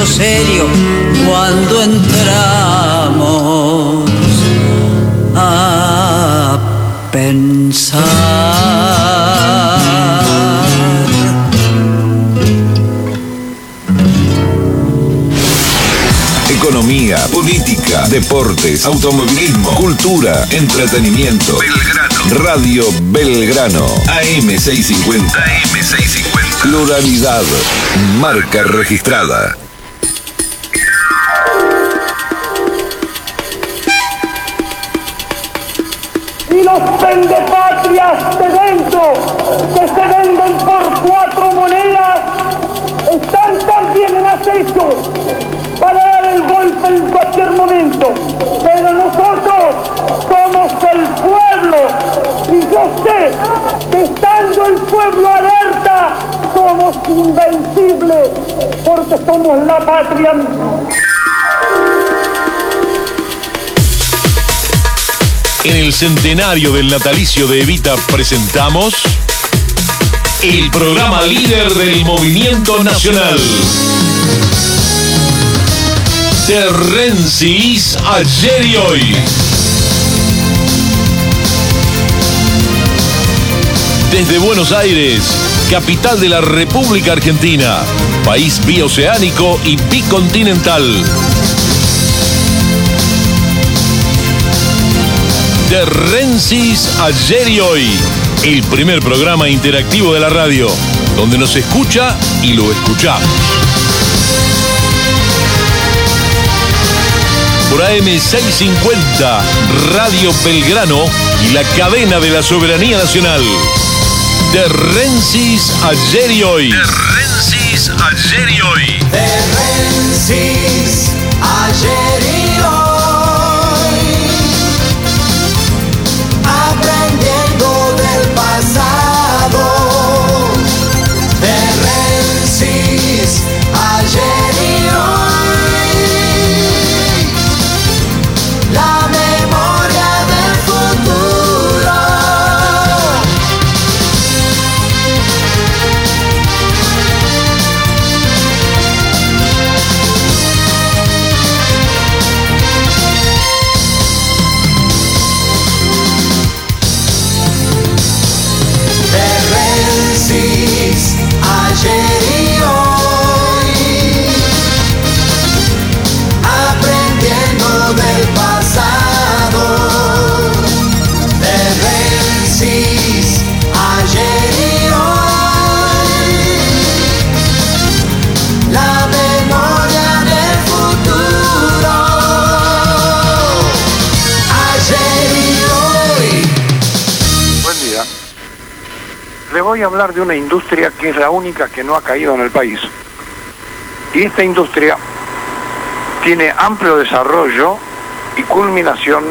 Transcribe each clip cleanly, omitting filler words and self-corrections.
puso serio cuando entramos a pensar. Economía, política, deportes, automovilismo, cultura, entretenimiento. Belgrano. Radio Belgrano. AM650. AM650. Pluralidad. Marca registrada. Y los pendepatrias de dentro, que se venden por 4 monedas, están también en acecho para dar el golpe en cualquier momento. Pero nosotros somos el pueblo, y yo sé que estando el pueblo alerta, somos invencibles, porque somos la patria. En el centenario del natalicio de Evita presentamos el programa líder del movimiento nacional. Terrencis ayer y hoy. Desde Buenos Aires, capital de la República Argentina, país bioceánico y bicontinental. Terrencis ayer y hoy, el primer programa interactivo de la radio, donde nos escucha y lo escuchamos. Por AM650, Radio Belgrano y la cadena de la soberanía nacional. Terrencis ayer y hoy. Terrencis ayer y hoy. Terrencis ayer y hoy. Aprendiendo del pasado. Terrencis ayer y hoy. La memoria del futuro. Terrencis ayer y hoy. Aprendiendo del pasado. Terrencis ayer y hoy. La memoria del futuro. Ayer y hoy. Buen día. Les voy a hablar de una industria que es la única que no ha caído en el país. Y esta industria tiene amplio desarrollo y culminación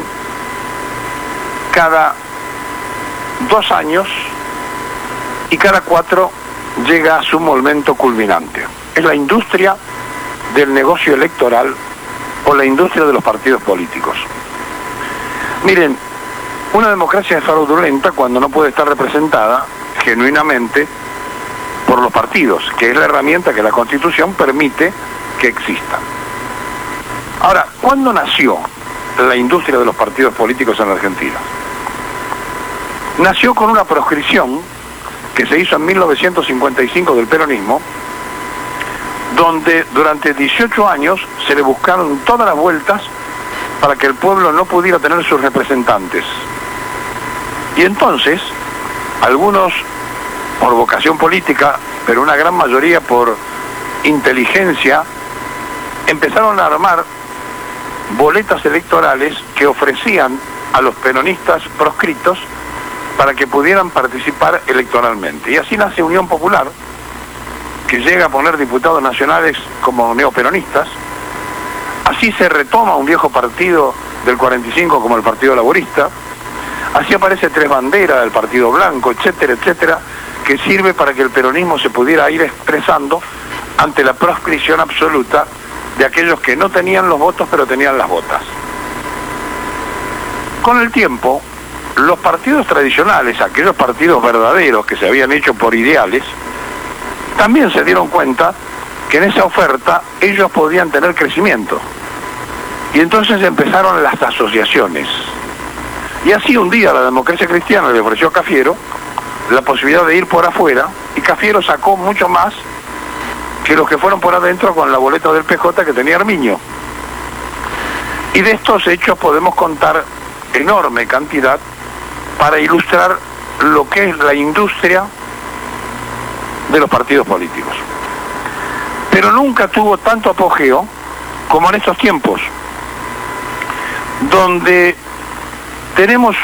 cada 2 años, y cada 4 llega a su momento culminante. Es la industria del negocio electoral o la industria de los partidos políticos. Miren, una democracia es fraudulenta cuando no puede estar representada genuinamente por los partidos, que es la herramienta que la Constitución permite que exista. Ahora, ¿cuándo nació la industria de los partidos políticos en la Argentina? Nació con una proscripción que se hizo en 1955 del peronismo, donde durante 18 años se le buscaron todas las vueltas para que el pueblo no pudiera tener sus representantes. Y entonces, algunos por vocación política, pero una gran mayoría por inteligencia, empezaron a armar boletas electorales que ofrecían a los peronistas proscritos para que pudieran participar electoralmente. Y así nace Unión Popular, que llega a poner diputados nacionales como neoperonistas. Así se retoma un viejo partido del 45 como el Partido Laborista. Así aparece Tres Banderas del Partido Blanco, etcétera, etcétera, que sirve para que el peronismo se pudiera ir expresando ante la proscripción absoluta de aquellos que no tenían los votos pero tenían las botas. Con el tiempo, los partidos tradicionales, aquellos partidos verdaderos que se habían hecho por ideales, también se dieron cuenta que en esa oferta ellos podían tener crecimiento. Y entonces empezaron las asociaciones. Y así un día la Democracia Cristiana le ofreció a Cafiero la posibilidad de ir por afuera, y Cafiero sacó mucho más que los que fueron por adentro con la boleta del PJ que tenía Armiño. Y de estos hechos podemos contar enorme cantidad para ilustrar lo que es la industria de los partidos políticos. Pero nunca tuvo tanto apogeo como en estos tiempos, donde tenemos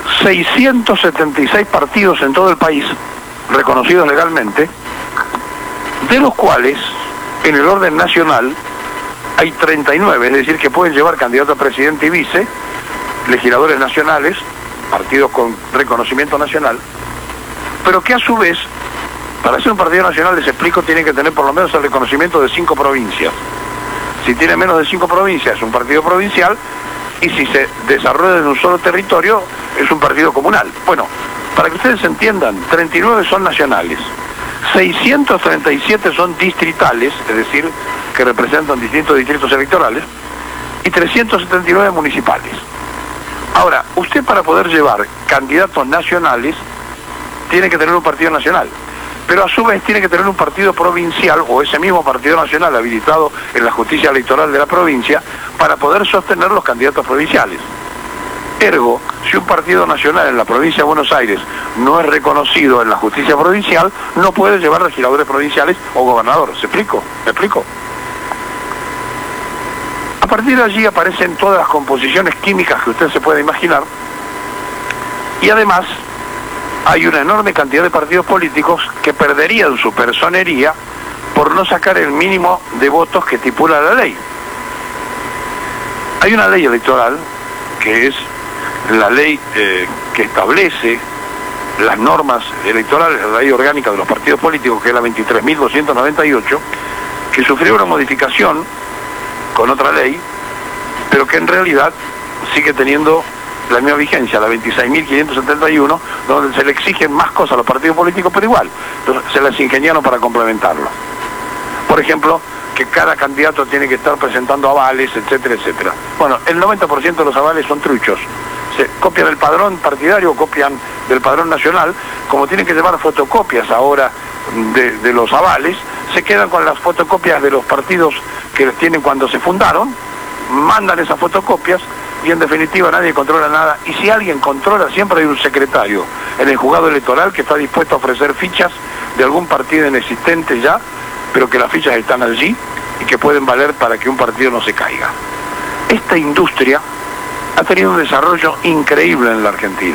676 partidos en todo el país, reconocidos legalmente, de los cuales, en el orden nacional, hay 39, es decir, que pueden llevar candidato a presidente y vice, legisladores nacionales, partidos con reconocimiento nacional, pero que a su vez, para ser un partido nacional, les explico, tienen que tener por lo menos el reconocimiento de 5 provincias. Si tiene menos de 5 provincias, es un partido provincial, y si se desarrolla en un solo territorio, es un partido comunal. Bueno, para que ustedes entiendan, 39 son nacionales, 637 son distritales, es decir, que representan distintos distritos electorales, y 379 municipales. Ahora, usted para poder llevar candidatos nacionales, tiene que tener un partido nacional, pero a su vez tiene que tener un partido provincial, o ese mismo partido nacional habilitado en la justicia electoral de la provincia, para poder sostener los candidatos provinciales. Ergo, si un partido nacional en la provincia de Buenos Aires no es reconocido en la justicia provincial, no puede llevar legisladores provinciales o gobernadores. ¿Se explico? ¿Me explico? A partir de allí aparecen todas las composiciones químicas que usted se puede imaginar, y además hay una enorme cantidad de partidos políticos que perderían su personería por no sacar el mínimo de votos que estipula la ley. Hay una ley electoral que es la ley que establece las normas electorales, la ley orgánica de los partidos políticos, que es la 23.298, que sufrió una modificación con otra ley, pero que en realidad sigue teniendo la misma vigencia, la 26.571, donde se le exigen más cosas a los partidos políticos, pero igual, entonces se las ingeniaron para complementarlo. Por ejemplo, que cada candidato tiene que estar presentando avales, etcétera, etcétera. Bueno, el 90% de los avales son truchos. Se copian el padrón partidario, copian del padrón nacional, como tienen que llevar fotocopias ahora de los avales, se quedan con las fotocopias de los partidos que tienen cuando se fundaron, mandan esas fotocopias, y en definitiva nadie controla nada, y si alguien controla, siempre hay un secretario en el juzgado electoral que está dispuesto a ofrecer fichas de algún partido inexistente ya, pero que las fichas están allí y que pueden valer para que un partido no se caiga. Esta industria ha tenido un desarrollo increíble en la Argentina.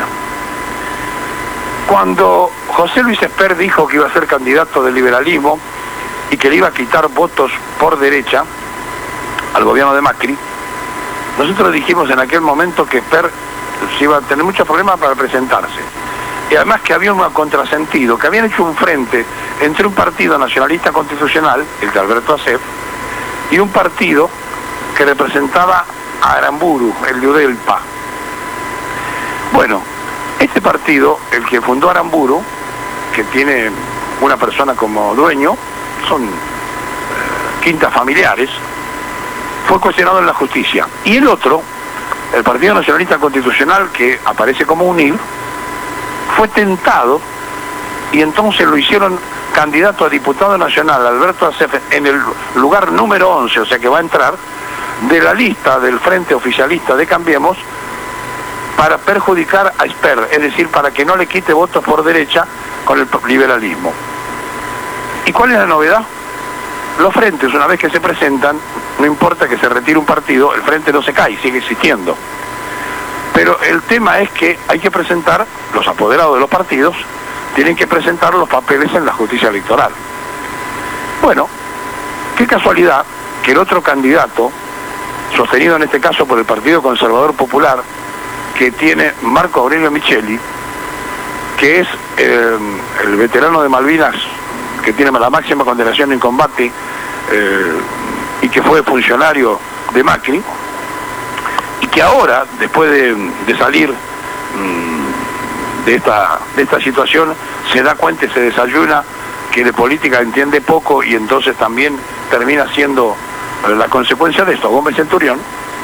Cuando José Luis Esper dijo que iba a ser candidato del liberalismo y que le iba a quitar votos por derecha al gobierno de Macri, nosotros dijimos en aquel momento que Esper se iba a tener muchos problemas para presentarse. Y además que había un contrasentido, que habían hecho un frente entre un partido nacionalista constitucional, el de Alberto Acef, y un partido que representaba a Aramburu, el de Udelpa. Bueno, este partido, el que fundó Aramburu, que tiene una persona como dueño, son quintas familiares, fue cuestionado en la justicia. Y el otro, el Partido Nacionalista Constitucional, que aparece como UNIR, fue tentado, y entonces lo hicieron candidato a diputado nacional, Alberto Acef, en el lugar número 11, o sea que va a entrar, de la lista del Frente Oficialista de Cambiemos, para perjudicar a Esper, es decir, para que no le quite votos por derecha con el liberalismo. ¿Y cuál es la novedad? Los frentes, una vez que se presentan, no importa que se retire un partido, el frente no se cae, sigue existiendo. Pero el tema es que hay que presentar, los apoderados de los partidos, tienen que presentar los papeles en la justicia electoral. Bueno, qué casualidad que el otro candidato, sostenido en este caso por el Partido Conservador Popular, que tiene Marco Aurelio Micheli, que es el veterano de Malvinas, que tiene la máxima condenación en combate, y que fue funcionario de Macri, y que ahora, después de salir de esta situación, se da cuenta y se desayuna que de política entiende poco y entonces también termina siendo la consecuencia de esto, Gómez Centurión.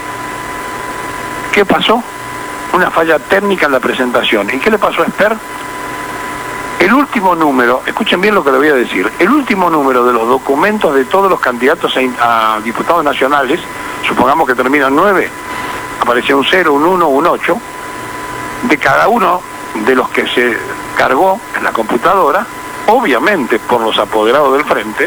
¿Qué pasó? Una falla técnica en la presentación. ¿Y qué le pasó a Esper? El último número, escuchen bien lo que le voy a decir, el último número de los documentos de todos los candidatos a diputados nacionales, supongamos que terminan 9, aparecía un 0, un 1, un 8, de cada uno de los que se cargó en la computadora, obviamente por los apoderados del frente,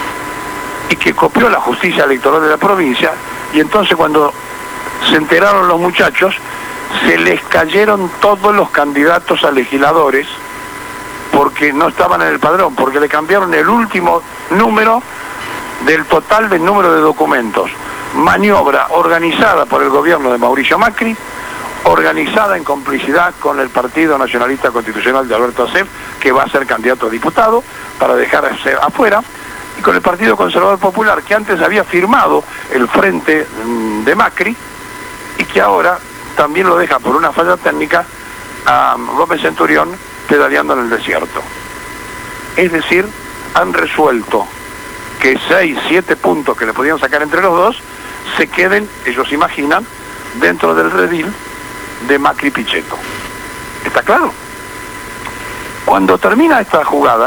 y que copió la justicia electoral de la provincia, y entonces cuando se enteraron los muchachos, se les cayeron todos los candidatos a legisladores porque no estaban en el padrón, porque le cambiaron el último número del total del número de documentos. Maniobra organizada por el gobierno de Mauricio Macri, organizada en complicidad con el Partido Nacionalista Constitucional de Alberto Asef, que va a ser candidato a diputado, para dejar afuera, y con el Partido Conservador Popular, que antes había firmado el frente de Macri, y que ahora también lo deja por una falla técnica a Gómez Centurión pedaleando en el desierto. Es decir, han resuelto que 6, 7 puntos que le podían sacar entre los dos se queden, ellos imaginan, dentro del redil de Macri Pichetto. ¿Está claro? Cuando termina esta jugada,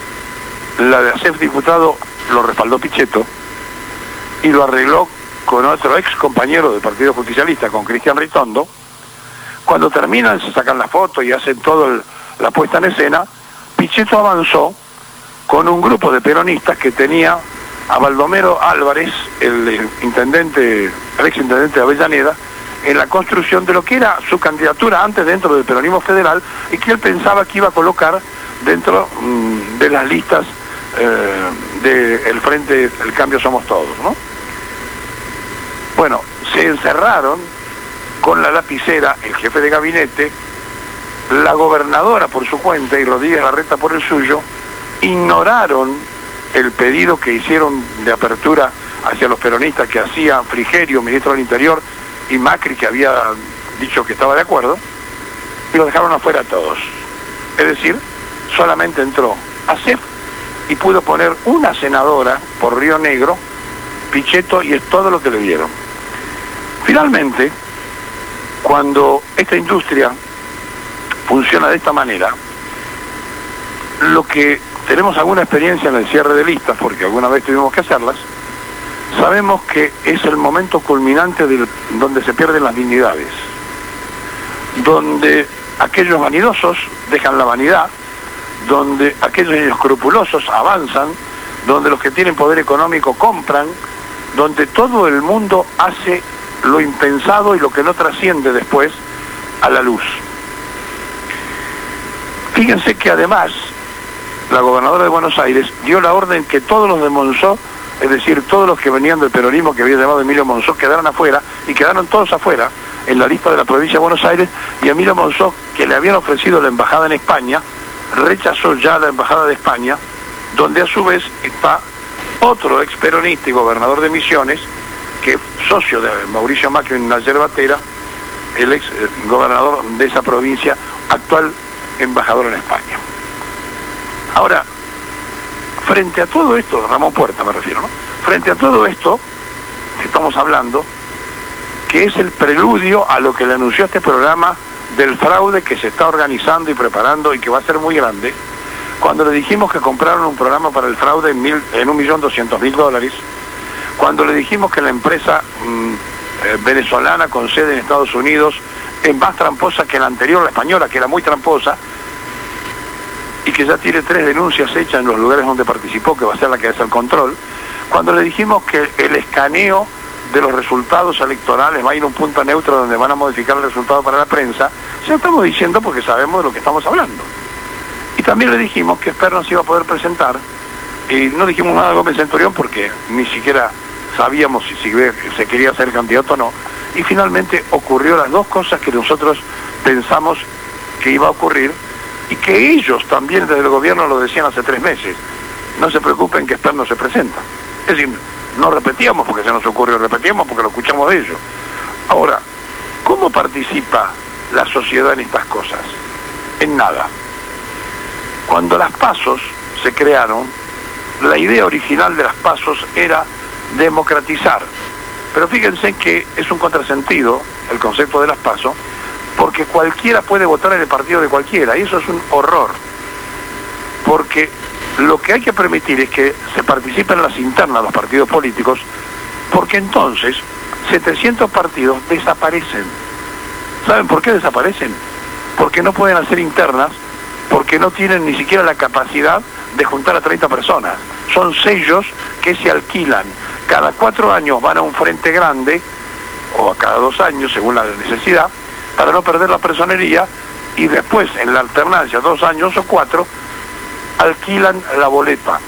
la de Asef diputado lo respaldó Pichetto y lo arregló con otro ex compañero del Partido Justicialista, con Cristian Ritondo. Cuando terminan, se sacan la foto y hacen todo la puesta en escena, Pichetto avanzó con un grupo de peronistas que tenía a Baldomero Álvarez, el ex intendente de Avellaneda, en la construcción de lo que era su candidatura antes dentro del peronismo federal y que él pensaba que iba a colocar dentro de las listas del Frente El Cambio Somos Todos, ¿no? Bueno, se encerraron con la lapicera el jefe de gabinete, la gobernadora por su cuenta y Rodríguez Larreta por el suyo, ignoraron el pedido que hicieron de apertura hacia los peronistas que hacía Frigerio, ministro del Interior, y Macri, que había dicho que estaba de acuerdo, y lo dejaron afuera a todos. Es decir, solamente entró Asef y pudo poner una senadora por Río Negro, Pichetto, y es todo lo que le dieron. Finalmente, cuando esta industria funciona de esta manera, lo que tenemos alguna experiencia en el cierre de listas, porque alguna vez tuvimos que hacerlas, sabemos que es el momento culminante donde se pierden las dignidades, donde aquellos vanidosos dejan la vanidad, donde aquellos inescrupulosos avanzan, donde los que tienen poder económico compran, donde todo el mundo hace lo impensado y lo que no trasciende después a la luz. Fíjense que además la gobernadora de Buenos Aires dio la orden que todos los de Monzó, es decir, todos los que venían del peronismo que había llamado Emilio Monzó, quedaran afuera, y quedaron todos afuera en la lista de la provincia de Buenos Aires, y Emilio Monzó, que le habían ofrecido la embajada en España, rechazó ya la embajada de España, donde a su vez está otro ex peronista y gobernador de Misiones, que es socio de Mauricio Macri en la yerbatera, el ex gobernador de esa provincia, actual embajador en España. Ahora, frente a todo esto, Ramón Puerta me refiero, ¿no? Frente a todo esto que estamos hablando, que es el preludio a lo que le anunció este programa del fraude que se está organizando y preparando y que va a ser muy grande, cuando le dijimos que compraron un programa para el fraude en $1.200.000, cuando le dijimos que la empresa venezolana con sede en Estados Unidos es más tramposa que la anterior, la española, que era muy tramposa, y que ya tiene 3 denuncias hechas en los lugares donde participó, que va a ser la que hace el control, cuando le dijimos que el escaneo de los resultados electorales va a ir a un punto neutro donde van a modificar el resultado para la prensa, ya estamos diciendo porque sabemos de lo que estamos hablando. Y también le dijimos que Esper no se iba a poder presentar, y no dijimos nada de Gómez Centurión porque ni siquiera sabíamos si se quería ser candidato o no, y finalmente ocurrió las dos cosas que nosotros pensamos que iba a ocurrir, y que ellos también desde el gobierno lo decían hace 3 meses. No se preocupen que Esper no se presenta. Es decir, no repetíamos porque se nos ocurrió, repetíamos porque lo escuchamos de ellos. Ahora, ¿cómo participa la sociedad en estas cosas? En nada. Cuando las pasos se crearon, la idea original de las PASO era democratizar. Pero fíjense que es un contrasentido el concepto de las PASO, porque cualquiera puede votar en el partido de cualquiera, y eso es un horror. Porque lo que hay que permitir es que se participen en las internas de los partidos políticos, porque entonces 700 partidos desaparecen. ¿Saben por qué desaparecen? Porque no pueden hacer internas, porque no tienen ni siquiera la capacidad de juntar a 30 personas. Son sellos que se alquilan. Cada 4 años van a un frente grande, o a cada 2 años, según la necesidad, para no perder la personería, y después, en la alternancia, 2 años o 4, alquilan la boleta.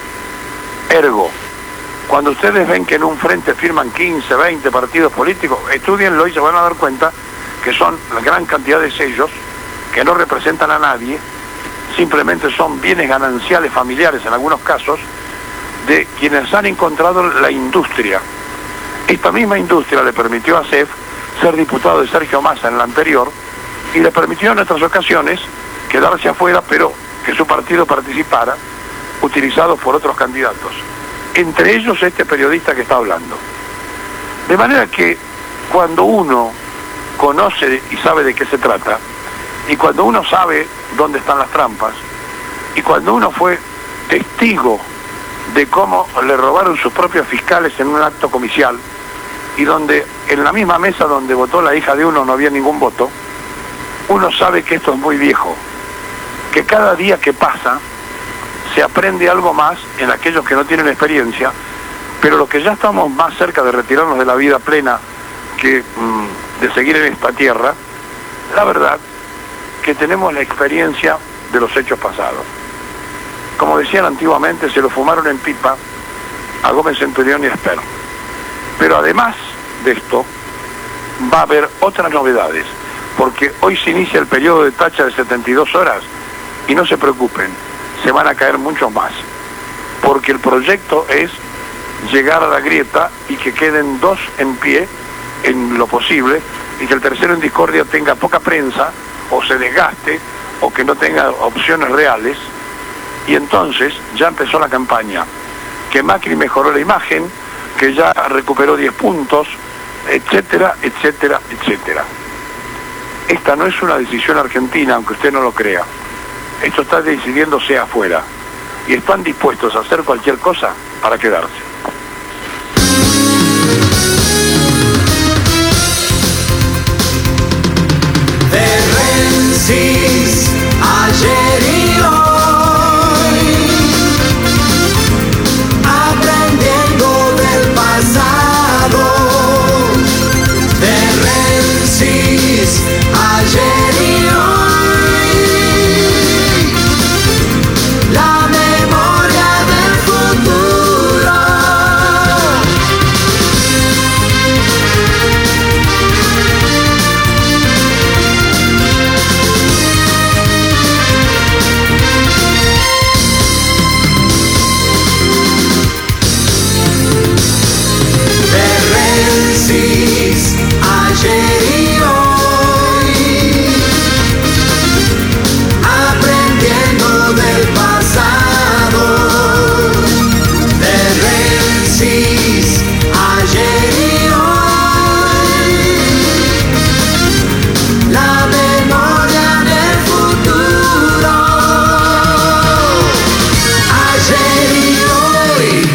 Ergo, cuando ustedes ven que en un frente firman 15, 20 partidos políticos, estudienlo y se van a dar cuenta que son la gran cantidad de sellos que no representan a nadie, simplemente son bienes gananciales familiares en algunos casos, de quienes han encontrado la industria. Esta misma industria le permitió a CEF ser diputado de Sergio Massa en la anterior, y le permitió en otras ocasiones quedarse afuera, pero que su partido participara, utilizado por otros candidatos. Entre ellos este periodista que está hablando. De manera que cuando uno conoce y sabe de qué se trata, y cuando uno sabe dónde están las trampas, y cuando uno fue testigo de cómo le robaron sus propios fiscales en un acto comicial, y donde en la misma mesa donde votó la hija de uno no había ningún voto, uno sabe que esto es muy viejo, que cada día que pasa se aprende algo más en aquellos que no tienen experiencia, pero los que ya estamos más cerca de retirarnos de la vida plena que de seguir en esta tierra, la verdad que tenemos la experiencia de los hechos pasados. Como decían antiguamente, se lo fumaron en pipa a Gómez Centurión y a Esper. Pero además de esto, va a haber otras novedades, porque hoy se inicia el periodo de tacha de 72 horas, y no se preocupen, se van a caer muchos más, porque el proyecto es llegar a la grieta y que queden 2 en pie en lo posible, y que el tercero en discordia tenga poca prensa, o se desgaste, o que no tenga opciones reales. Y entonces ya empezó la campaña, que Macri mejoró la imagen, que ya recuperó 10 puntos, etcétera, etcétera, etcétera. Esta no es una decisión argentina, aunque usted no lo crea. Esto está decidiéndose afuera, y están dispuestos a hacer cualquier cosa para quedarse. Rensis, ayer y hoy, aprendiendo del pasado. De Rensis, ayer y hoy, la memoria del futuro. Ayer y hoy, aprendiendo del pasado. De Rensis, ayer y hoy, la memoria del futuro. Ayer y hoy.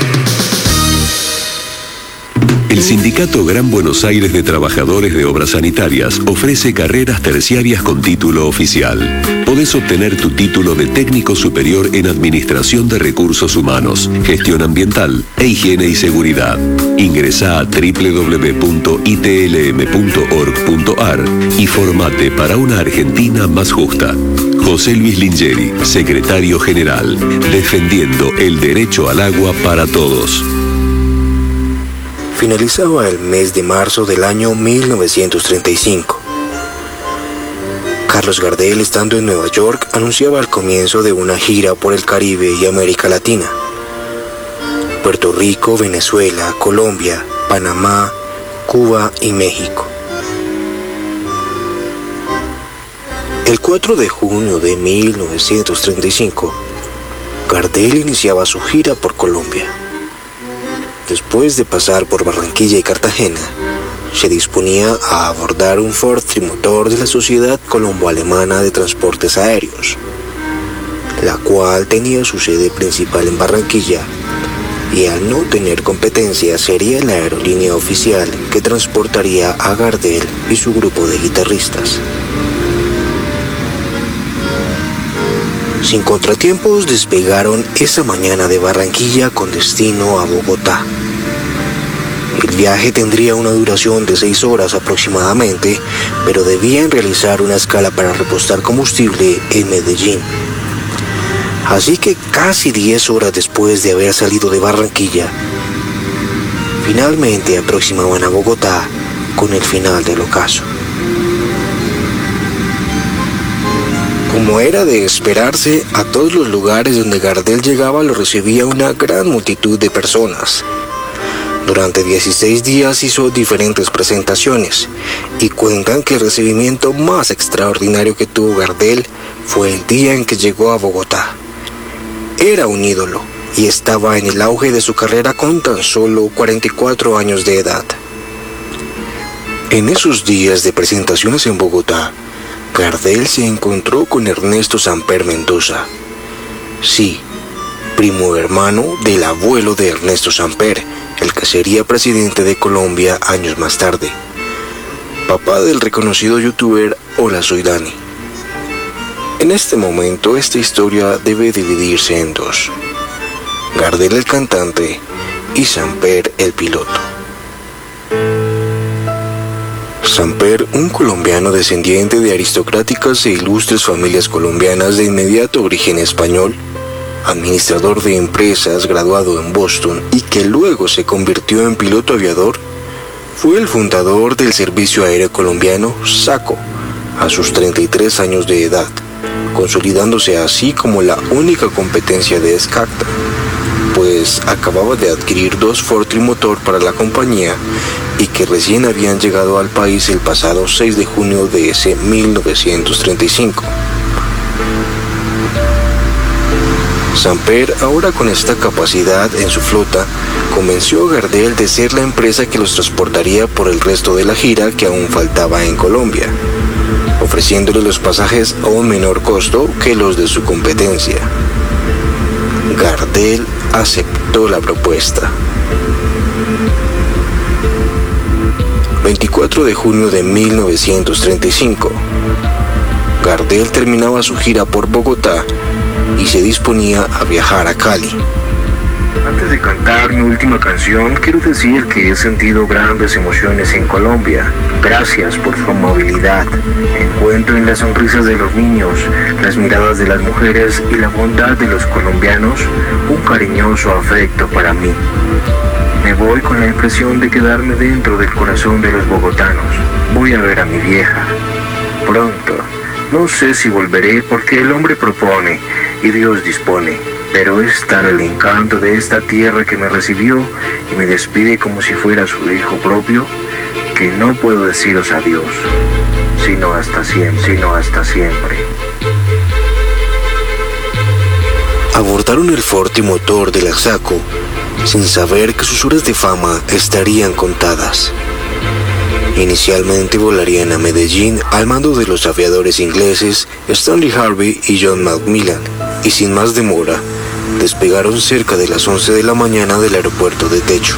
El Sindicato Gran Buenos Aires de Trabajadores de Obras Sanitarias ofrece carreras terciarias con título oficial. Podés obtener tu título de técnico superior en Administración de Recursos Humanos, Gestión Ambiental e Higiene y Seguridad. Ingresá a www.itlm.org.ar y formate para una Argentina más justa. José Luis Lingeri, Secretario General, defendiendo el derecho al agua para todos. Finalizaba el mes de marzo del año 1935. Carlos Gardel, estando en Nueva York, anunciaba el comienzo de una gira por el Caribe y América Latina. Puerto Rico, Venezuela, Colombia, Panamá, Cuba y México. El 4 de junio de 1935, Gardel iniciaba su gira por Colombia. Después de pasar por Barranquilla y Cartagena, se disponía a abordar un Ford trimotor de la Sociedad Colombo-Alemana de Transportes Aéreos, la cual tenía su sede principal en Barranquilla, y al no tener competencia sería la aerolínea oficial que transportaría a Gardel y su grupo de guitarristas. Sin contratiempos despegaron esa mañana de Barranquilla con destino a Bogotá. El viaje tendría una duración de 6 horas aproximadamente, pero debían realizar una escala para repostar combustible en Medellín. Así que casi 10 horas después de haber salido de Barranquilla, finalmente aproximaban a Bogotá con el final del ocaso. Como era de esperarse, a todos los lugares donde Gardel llegaba lo recibía una gran multitud de personas. Durante 16 días hizo diferentes presentaciones y cuentan que el recibimiento más extraordinario que tuvo Gardel fue el día en que llegó a Bogotá. Era un ídolo y estaba en el auge de su carrera con tan solo 44 años de edad. En esos días de presentaciones en Bogotá, Gardel se encontró con Ernesto Samper Mendoza. Sí, primo hermano del abuelo de Ernesto Samper, el que sería presidente de Colombia años más tarde. Papá del reconocido youtuber Hola Soy Dani. En este momento esta historia debe dividirse en dos: Gardel el cantante y Samper el piloto. Samper, un colombiano descendiente de aristocráticas e ilustres familias colombianas de inmediato origen español, administrador de empresas graduado en Boston y que luego se convirtió en piloto aviador, fue el fundador del servicio aéreo colombiano SACO a sus 33 años de edad, consolidándose así como la única competencia de Skacta, pues acababa de adquirir 2 Ford trimotor para la compañía y que recién habían llegado al país el pasado 6 de junio de ese 1935. Samper, ahora con esta capacidad en su flota, convenció a Gardel de ser la empresa que los transportaría por el resto de la gira que aún faltaba en Colombia, ofreciéndole los pasajes a un menor costo que los de su competencia. Gardel aceptó la propuesta. 24 de junio de 1935. Gardel terminaba su gira por Bogotá y se disponía a viajar a Cali. Antes de cantar mi última canción, quiero decir que he sentido grandes emociones en Colombia. Gracias por su amabilidad. Encuentro en las sonrisas de los niños, las miradas de las mujeres y la bondad de los colombianos un cariñoso afecto para mí. Me voy con la impresión de quedarme dentro del corazón de los bogotanos. Voy a ver a mi vieja. Pronto. No sé si volveré porque el hombre propone y Dios dispone, pero es tal el encanto de esta tierra que me recibió y me despide como si fuera su hijo propio, que no puedo deciros adiós, sino hasta siempre. Abordaron el Ford trimotor de la SACO sin saber que sus horas de fama estarían contadas. Inicialmente volarían a Medellín al mando de los aviadores ingleses Stanley Harvey y John Macmillan, y sin más demora, despegaron cerca de las 11 de la mañana del aeropuerto de Techo.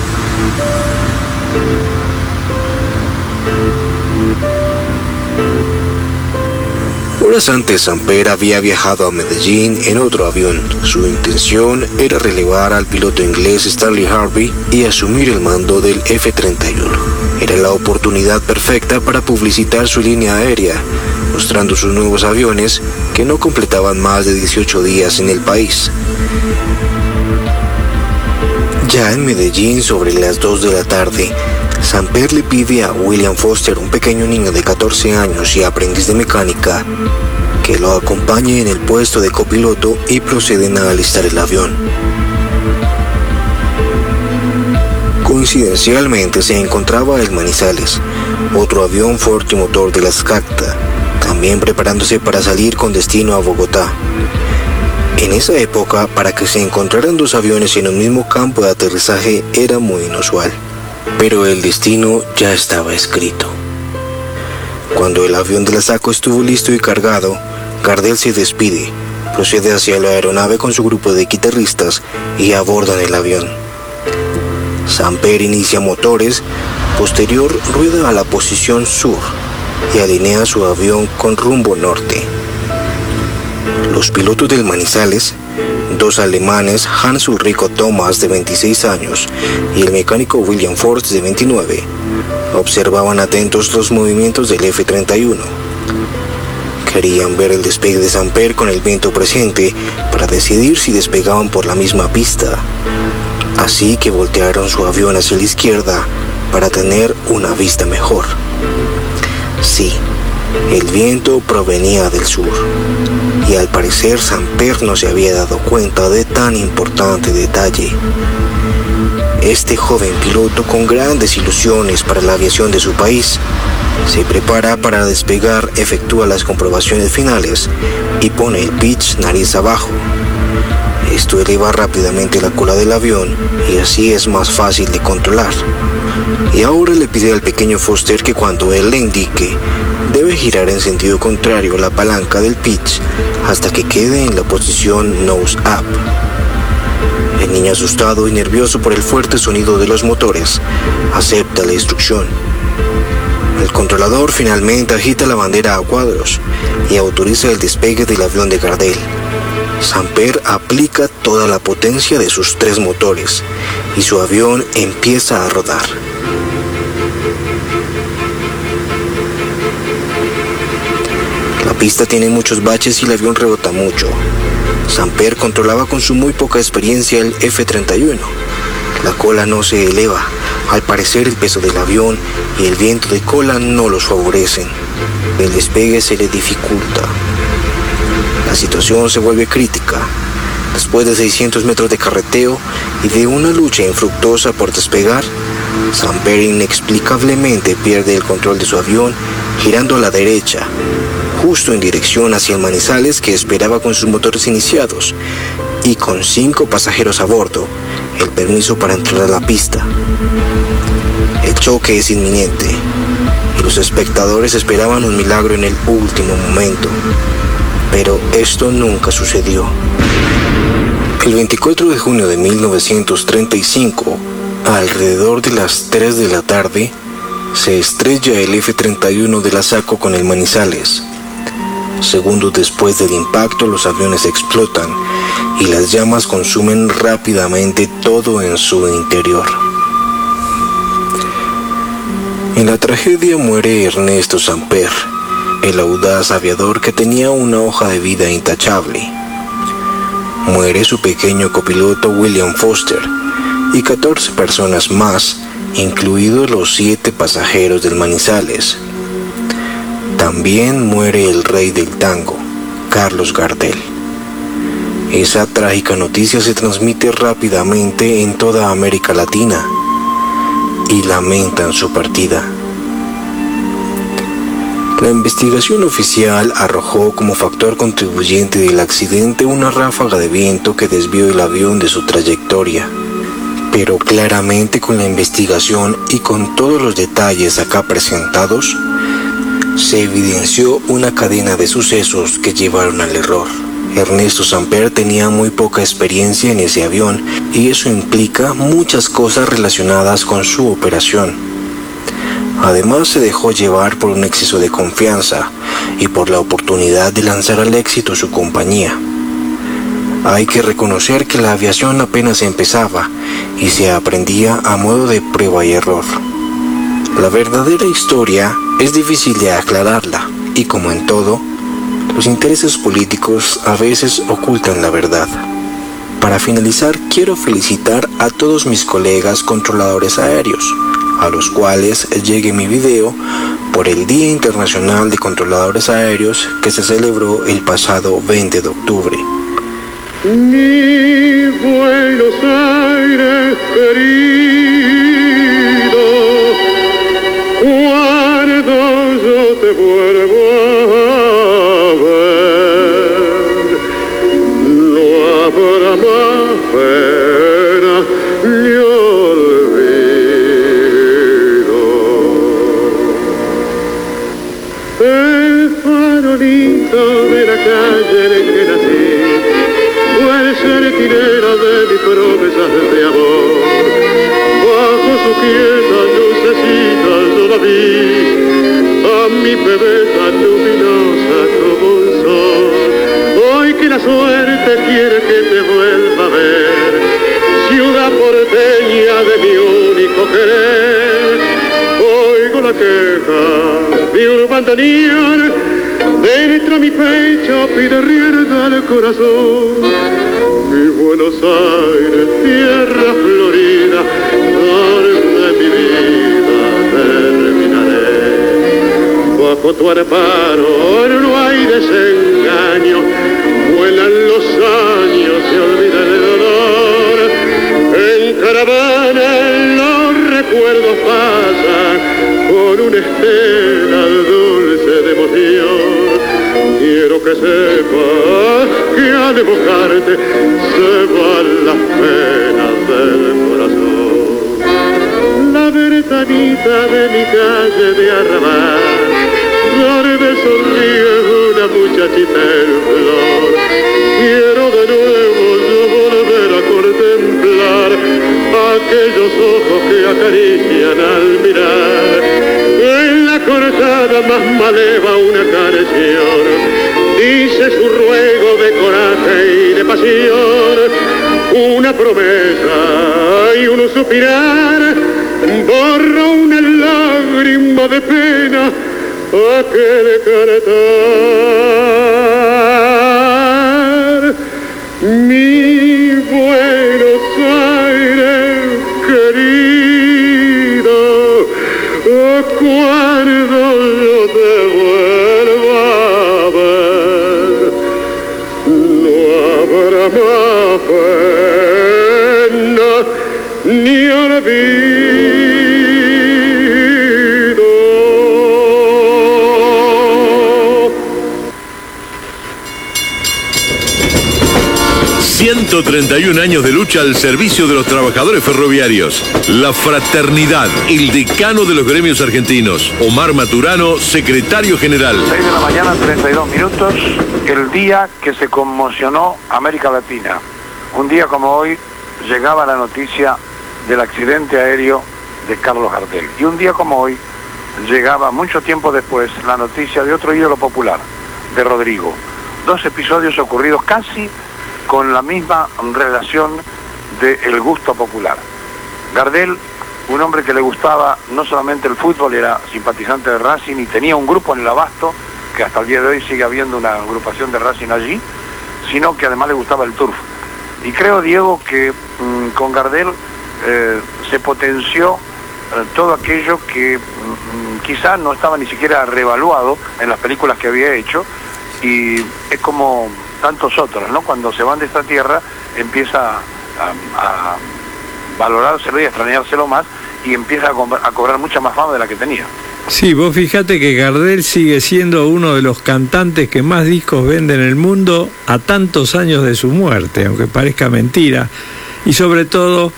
Horas antes, Samper había viajado a Medellín en otro avión. Su intención era relevar al piloto inglés Stanley Harvey y asumir el mando del F-31. Era la oportunidad perfecta para publicitar su línea aérea, mostrando sus nuevos aviones que no completaban más de 18 días en el país. Ya en Medellín, sobre las 2 de la tarde, Samper le pide a William Foster, un pequeño niño de 14 años y aprendiz de mecánica, que lo acompañe en el puesto de copiloto y proceden a alistar el avión. Coincidencialmente se encontraba el Manizales, otro avión Ford trimotor de la Skacta, también preparándose para salir con destino a Bogotá. En esa época, para que se encontraran dos aviones en un mismo campo de aterrizaje era muy inusual, pero el destino ya estaba escrito. Cuando el avión de la SACO estuvo listo y cargado, Gardel se despide, procede hacia la aeronave con su grupo de guitarristas y abordan el avión. Samper inicia motores, posterior rueda a la posición sur y alinea su avión con rumbo norte. Los pilotos del Manizales, dos alemanes, Hans Ulrico Thomas de 26 años y el mecánico William Forst de 29, observaban atentos los movimientos del F-31. Querían ver el despegue de Samper con el viento presente para decidir si despegaban por la misma pista. Así que voltearon su avión hacia la izquierda para tener una vista mejor. Sí, el viento provenía del sur, y al parecer Samper no se había dado cuenta de tan importante detalle. Este joven piloto, con grandes ilusiones para la aviación de su país, se prepara para despegar, efectúa las comprobaciones finales y pone el pitch nariz abajo. Esto eleva rápidamente la cola del avión y así es más fácil de controlar. Y ahora le pide al pequeño Foster que cuando él le indique, debe girar en sentido contrario la palanca del pitch hasta que quede en la posición nose up. El niño, asustado y nervioso por el fuerte sonido de los motores, acepta la instrucción. El controlador finalmente agita la bandera a cuadros y autoriza el despegue del avión de Gardel. Samper aplica toda la potencia de sus 3 motores y su avión empieza a rodar. La pista tiene muchos baches y el avión rebota mucho. Samper controlaba con su muy poca experiencia el F-31. La cola no se eleva. Al parecer el peso del avión y el viento de cola no los favorecen. El despegue se le dificulta. La situación se vuelve crítica. Después de 600 metros de carreteo y de una lucha infructuosa por despegar, Samper inexplicablemente pierde el control de su avión girando a la derecha, justo en dirección hacia el Manizales, que esperaba con sus motores iniciados y con 5 pasajeros a bordo el permiso para entrar a la pista. El choque es inminente y los espectadores esperaban un milagro en el último momento, pero esto nunca sucedió. El 24 de junio de 1935, alrededor de las 3 de la tarde, se estrella el F-31 de la SACO con el Manizales. Segundos después del impacto, los aviones explotan y las llamas consumen rápidamente todo en su interior. En la tragedia muere Ernesto Samper, el audaz aviador que tenía una hoja de vida intachable. Muere su pequeño copiloto William Foster y 14 personas más, incluidos los 7 pasajeros del Manizales. También muere el rey del tango, Carlos Gardel. Esa trágica noticia se transmite rápidamente en toda América Latina y lamentan su partida. La investigación oficial arrojó como factor contribuyente del accidente una ráfaga de viento que desvió el avión de su trayectoria. Pero claramente con la investigación y con todos los detalles acá presentados, se evidenció una cadena de sucesos que llevaron al error. Ernesto Samper tenía muy poca experiencia en ese avión y eso implica muchas cosas relacionadas con su operación. Además, se dejó llevar por un exceso de confianza y por la oportunidad de lanzar al éxito su compañía. Hay que reconocer que la aviación apenas empezaba y se aprendía a modo de prueba y error. La verdadera historia es difícil de aclararla y, como en todo, los intereses políticos a veces ocultan la verdad. Para finalizar, quiero felicitar a todos mis colegas controladores aéreos, a los cuales llegue mi video por el Día Internacional de Controladores Aéreos que se celebró el pasado 20 de octubre. Mi Buenos Aires querido, cuando yo te vuelvo a ver, lo el farolito de la calle en que nací, fue el centinela de mis promesas de amor. Bajo su quieta lucecita yo la vi, a mi bebé tan luminosa como un sol. Hoy que la suerte quiere que te vuelva a ver, ciudad porteña de mi único querer, oigo la queja de un bandoneón, dentro mi pecho pide rienda al corazón. Mi Buenos Aires, tierra florida, donde mi vida terminaré. Bajo tu amparo no hay desengaño, vuelan los años, se olvida el dolor. En caravana los recuerdos pasan con una estela dulce de emoción. Quiero que sepas que al evocarte se van las penas del corazón. La ventanita de mi calle de Arrabal, donde sonríe una muchachita en flor. Quiero de nuevo yo volver a contemplar aquellos ojos que acarician al mirar. En la cortada más maleva una canción, dice su ruego de coraje y de pasión. Una promesa y un suspirar borra una lágrima de pena aquel cantar. Mi Buenos Aires querido, cuando yo te vuelva a ver, no habrá más pena ni olvido. 131 años de lucha al servicio de los trabajadores ferroviarios. La fraternidad, el decano de los gremios argentinos. Omar Maturano, secretario general. 6 de la mañana, 32 minutos, el día que se conmocionó América Latina. Un día como hoy llegaba la noticia del accidente aéreo de Carlos Gardel. Y un día como hoy llegaba mucho tiempo después la noticia de otro ídolo popular, de Rodrigo. 2 episodios ocurridos casi con la misma relación del gusto popular. Gardel, un hombre que le gustaba no solamente el fútbol, era simpatizante de Racing y tenía un grupo en el Abasto, que hasta el día de hoy sigue habiendo una agrupación de Racing allí, sino que además le gustaba el turf. Y creo, Diego, que con Gardel se potenció todo aquello que quizá no estaba ni siquiera revaluado en las películas que había hecho, y es como tantos otros, ¿no? Cuando se van de esta tierra empieza a valorárselo y a extrañárselo más, y empieza a cobrar mucha más fama de la que tenía. Sí, vos fíjate que Gardel sigue siendo uno de los cantantes que más discos vende en el mundo a tantos años de su muerte, aunque parezca mentira, y sobre todo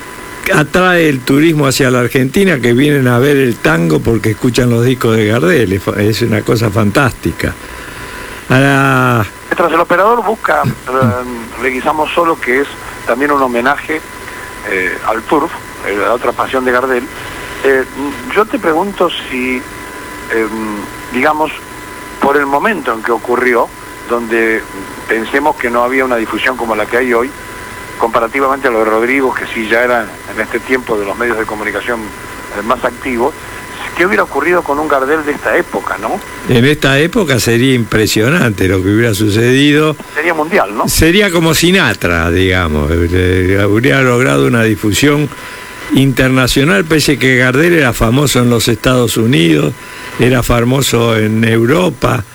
atrae el turismo hacia la Argentina, que vienen a ver el tango porque escuchan los discos de Gardel. Es una cosa fantástica. Mientras el operador busca, revisamos solo que es también un homenaje al turf, la otra pasión de Gardel. Yo te pregunto si, digamos, por el momento en que ocurrió, donde pensemos que no había una difusión como la que hay hoy, comparativamente a lo de Rodrigo, que sí ya era en este tiempo de los medios de comunicación más activos, ¿qué hubiera ocurrido con un Gardel de esta época, no? En esta época sería impresionante lo que hubiera sucedido. Sería mundial, ¿no? Sería como Sinatra, digamos. Hubiera logrado una difusión internacional, pese que Gardel era famoso en los Estados Unidos, era famoso en Europa,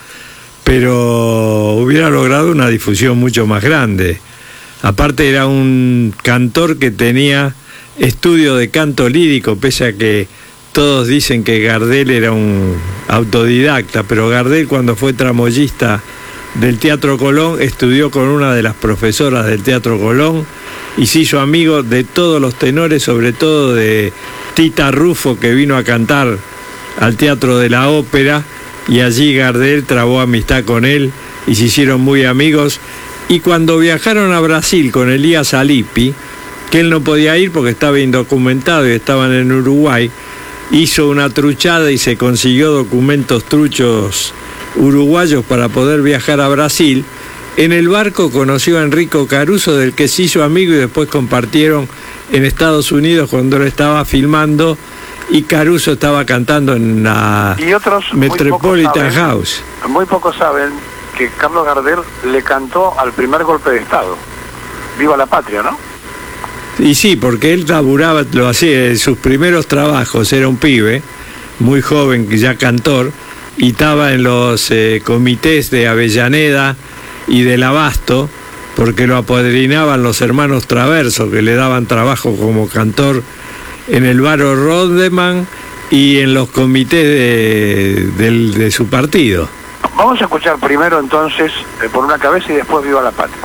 pero hubiera logrado una difusión mucho más grande. Aparte era un cantor que tenía estudio de canto lírico, pese a que todos dicen que Gardel era un autodidacta, pero Gardel, cuando fue tramoyista del Teatro Colón, estudió con una de las profesoras del Teatro Colón y se hizo amigo de todos los tenores, sobre todo de Tita Rufo, que vino a cantar al Teatro de la Ópera, y allí Gardel trabó amistad con él y se hicieron muy amigos. Y cuando viajaron a Brasil con Elías Alippi, que él no podía ir porque estaba indocumentado y estaban en Uruguay, hizo una truchada y se consiguió documentos truchos uruguayos para poder viajar a Brasil. En el barco conoció a Enrico Caruso, del que se hizo amigo, y después compartieron en Estados Unidos cuando él estaba filmando y Caruso estaba cantando en la Metropolitan House. Muy pocos saben que Carlos Gardel le cantó al primer golpe de Estado. Viva la patria, ¿no? Y sí, porque él laburaba, lo hacía en sus primeros trabajos, era un pibe, muy joven, ya cantor, y estaba en los comités de Avellaneda y del Abasto, porque lo apadrinaban los hermanos Traverso, que le daban trabajo como cantor en el Baro Rodman y en los comités de su partido. Vamos a escuchar primero entonces Por una cabeza y después Viva la patria.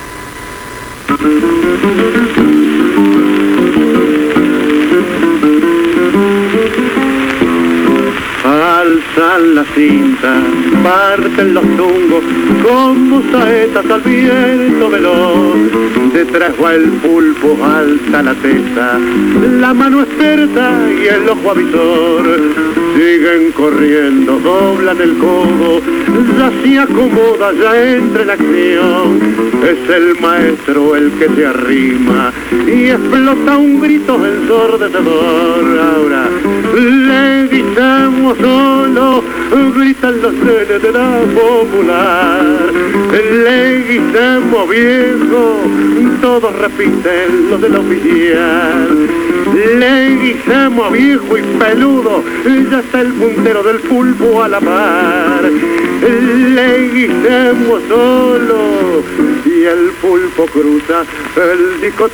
Alzan la cinta, parten los tungos como saetas al viento veloz. Detrás va el pulpo, alta la testa, la mano experta y el ojo avisor. Siguen corriendo, doblan el codo, ya se acomoda, ya entra en acción. Es el maestro el que se arrima y explota un grito ensordecedor. Ahora le gritamos solo, gritan los nenes de la popular. Le gritamos viejo, todos repiten los del oficial. Le guisamos viejo y peludo, ya está el puntero del pulpo a la par. Le guisamos solo y el pulpo cruza el disco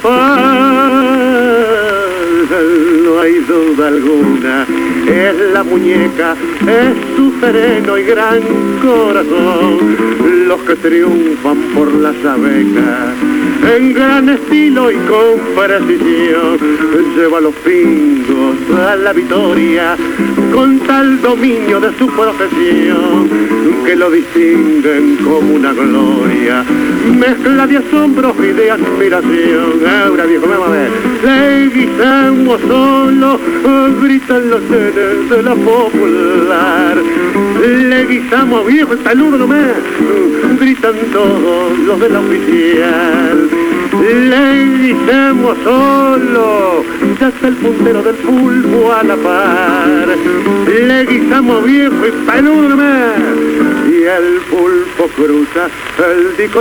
triunfal. No hay duda alguna, es la muñeca, es su sereno y gran corazón, los que triunfan por las abecas, en gran estilo y con precisión, lleva los pingos a la victoria, con tal dominio de su profesión, que lo distinguen como una gloria, mezcla de asombros y de admiración. Ahora viejo, vamos a ver, le guisamos solo, gritan los nenes de la popular. Le guisamos viejo, el peludo nomás, gritan todos los de la oficial. Le guisamos solo, ya está el puntero del pulpo a la par. Le guisamos viejo y peludo nomás, y el pulpo cruza el disco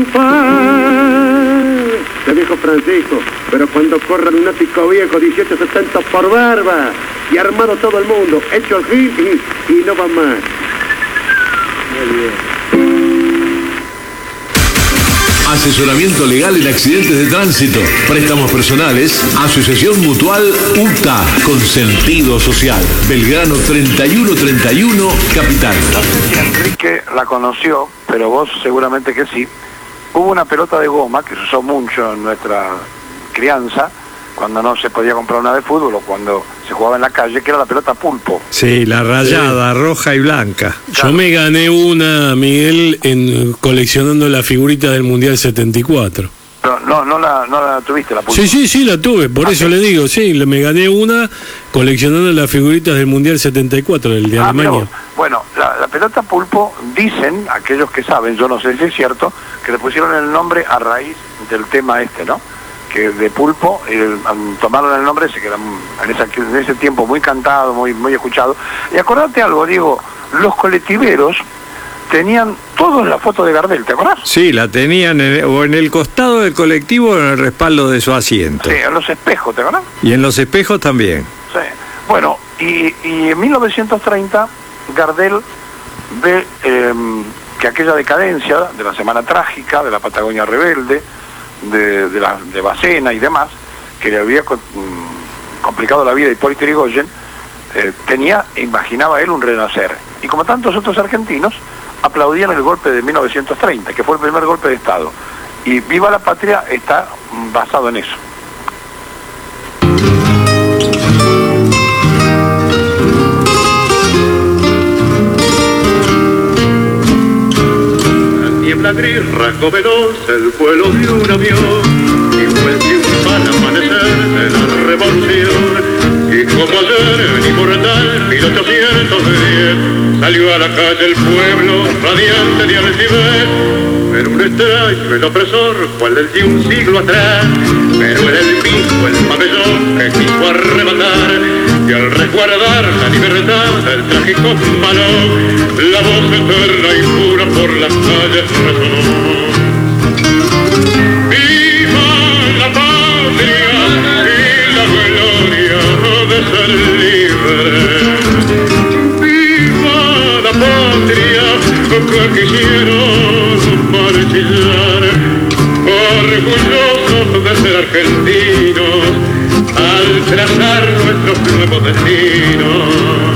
triunfal. El viejo Francisco, pero cuando corran un ático viejo 1870 por barba y armado todo el mundo, hecho el hit y no va más. Muy bien. Asesoramiento legal en accidentes de tránsito, préstamos personales, Asociación Mutual UTA, con sentido social. Belgrano 3131, Capital. No sé si Enrique la conoció, pero vos seguramente que sí. Hubo una pelota de goma que se usó mucho en nuestra crianza, cuando no se podía comprar una de fútbol o cuando se jugaba en la calle, que era la pelota pulpo. Sí, la rayada, roja y blanca. Claro. Yo me gané una, Miguel, coleccionando las figuritas del Mundial 74. No la tuviste la pulpo. Sí, la tuve, por eso le digo, sí, me gané una coleccionando las figuritas del Mundial 74, del de Alemania. Bueno, la pelota pulpo, dicen aquellos que saben, yo no sé si es cierto, que le pusieron el nombre a raíz del tema este, ¿no? Que de pulpo tomaron el nombre ese, que era en ese tiempo muy cantado, muy escuchado. Y acordate algo, Diego, los colectiveros tenían todos la foto de Gardel, ¿te acordás? Sí, la tenían o en el costado del colectivo o en el respaldo de su asiento. Sí, en los espejos, ¿te acordás? Y en los espejos también. Sí. Bueno, y en 1930 Gardel ve que aquella decadencia de la Semana Trágica, de la Patagonia Rebelde, de Bacena y demás, que le había complicado la vida a Hipólito Yrigoyen, imaginaba él un renacer. Y como tantos otros argentinos, aplaudían el golpe de 1930, que fue el primer golpe de Estado. Y Viva la Patria está basado en eso. luna gris rasgó veloz el vuelo de un avión y fue el triunfo al amanecer de la revolución. Y como ayer, inmortal, 1810, salió a la calle el pueblo radiante de altivez. Pero un extraño, el opresor, cual del de un siglo atrás, pero era el mismo, el pabellón que quiso arrebatar. Y al resguardar la libertad del trágico balón, la voz eterna y pura por las calles resonó. ¡Viva la patria y la gloria de ser libre! ¡Viva la patria que quisieron marchillar! Orgullosos de ser argentinos, al trazar nuestros nuevos destinos.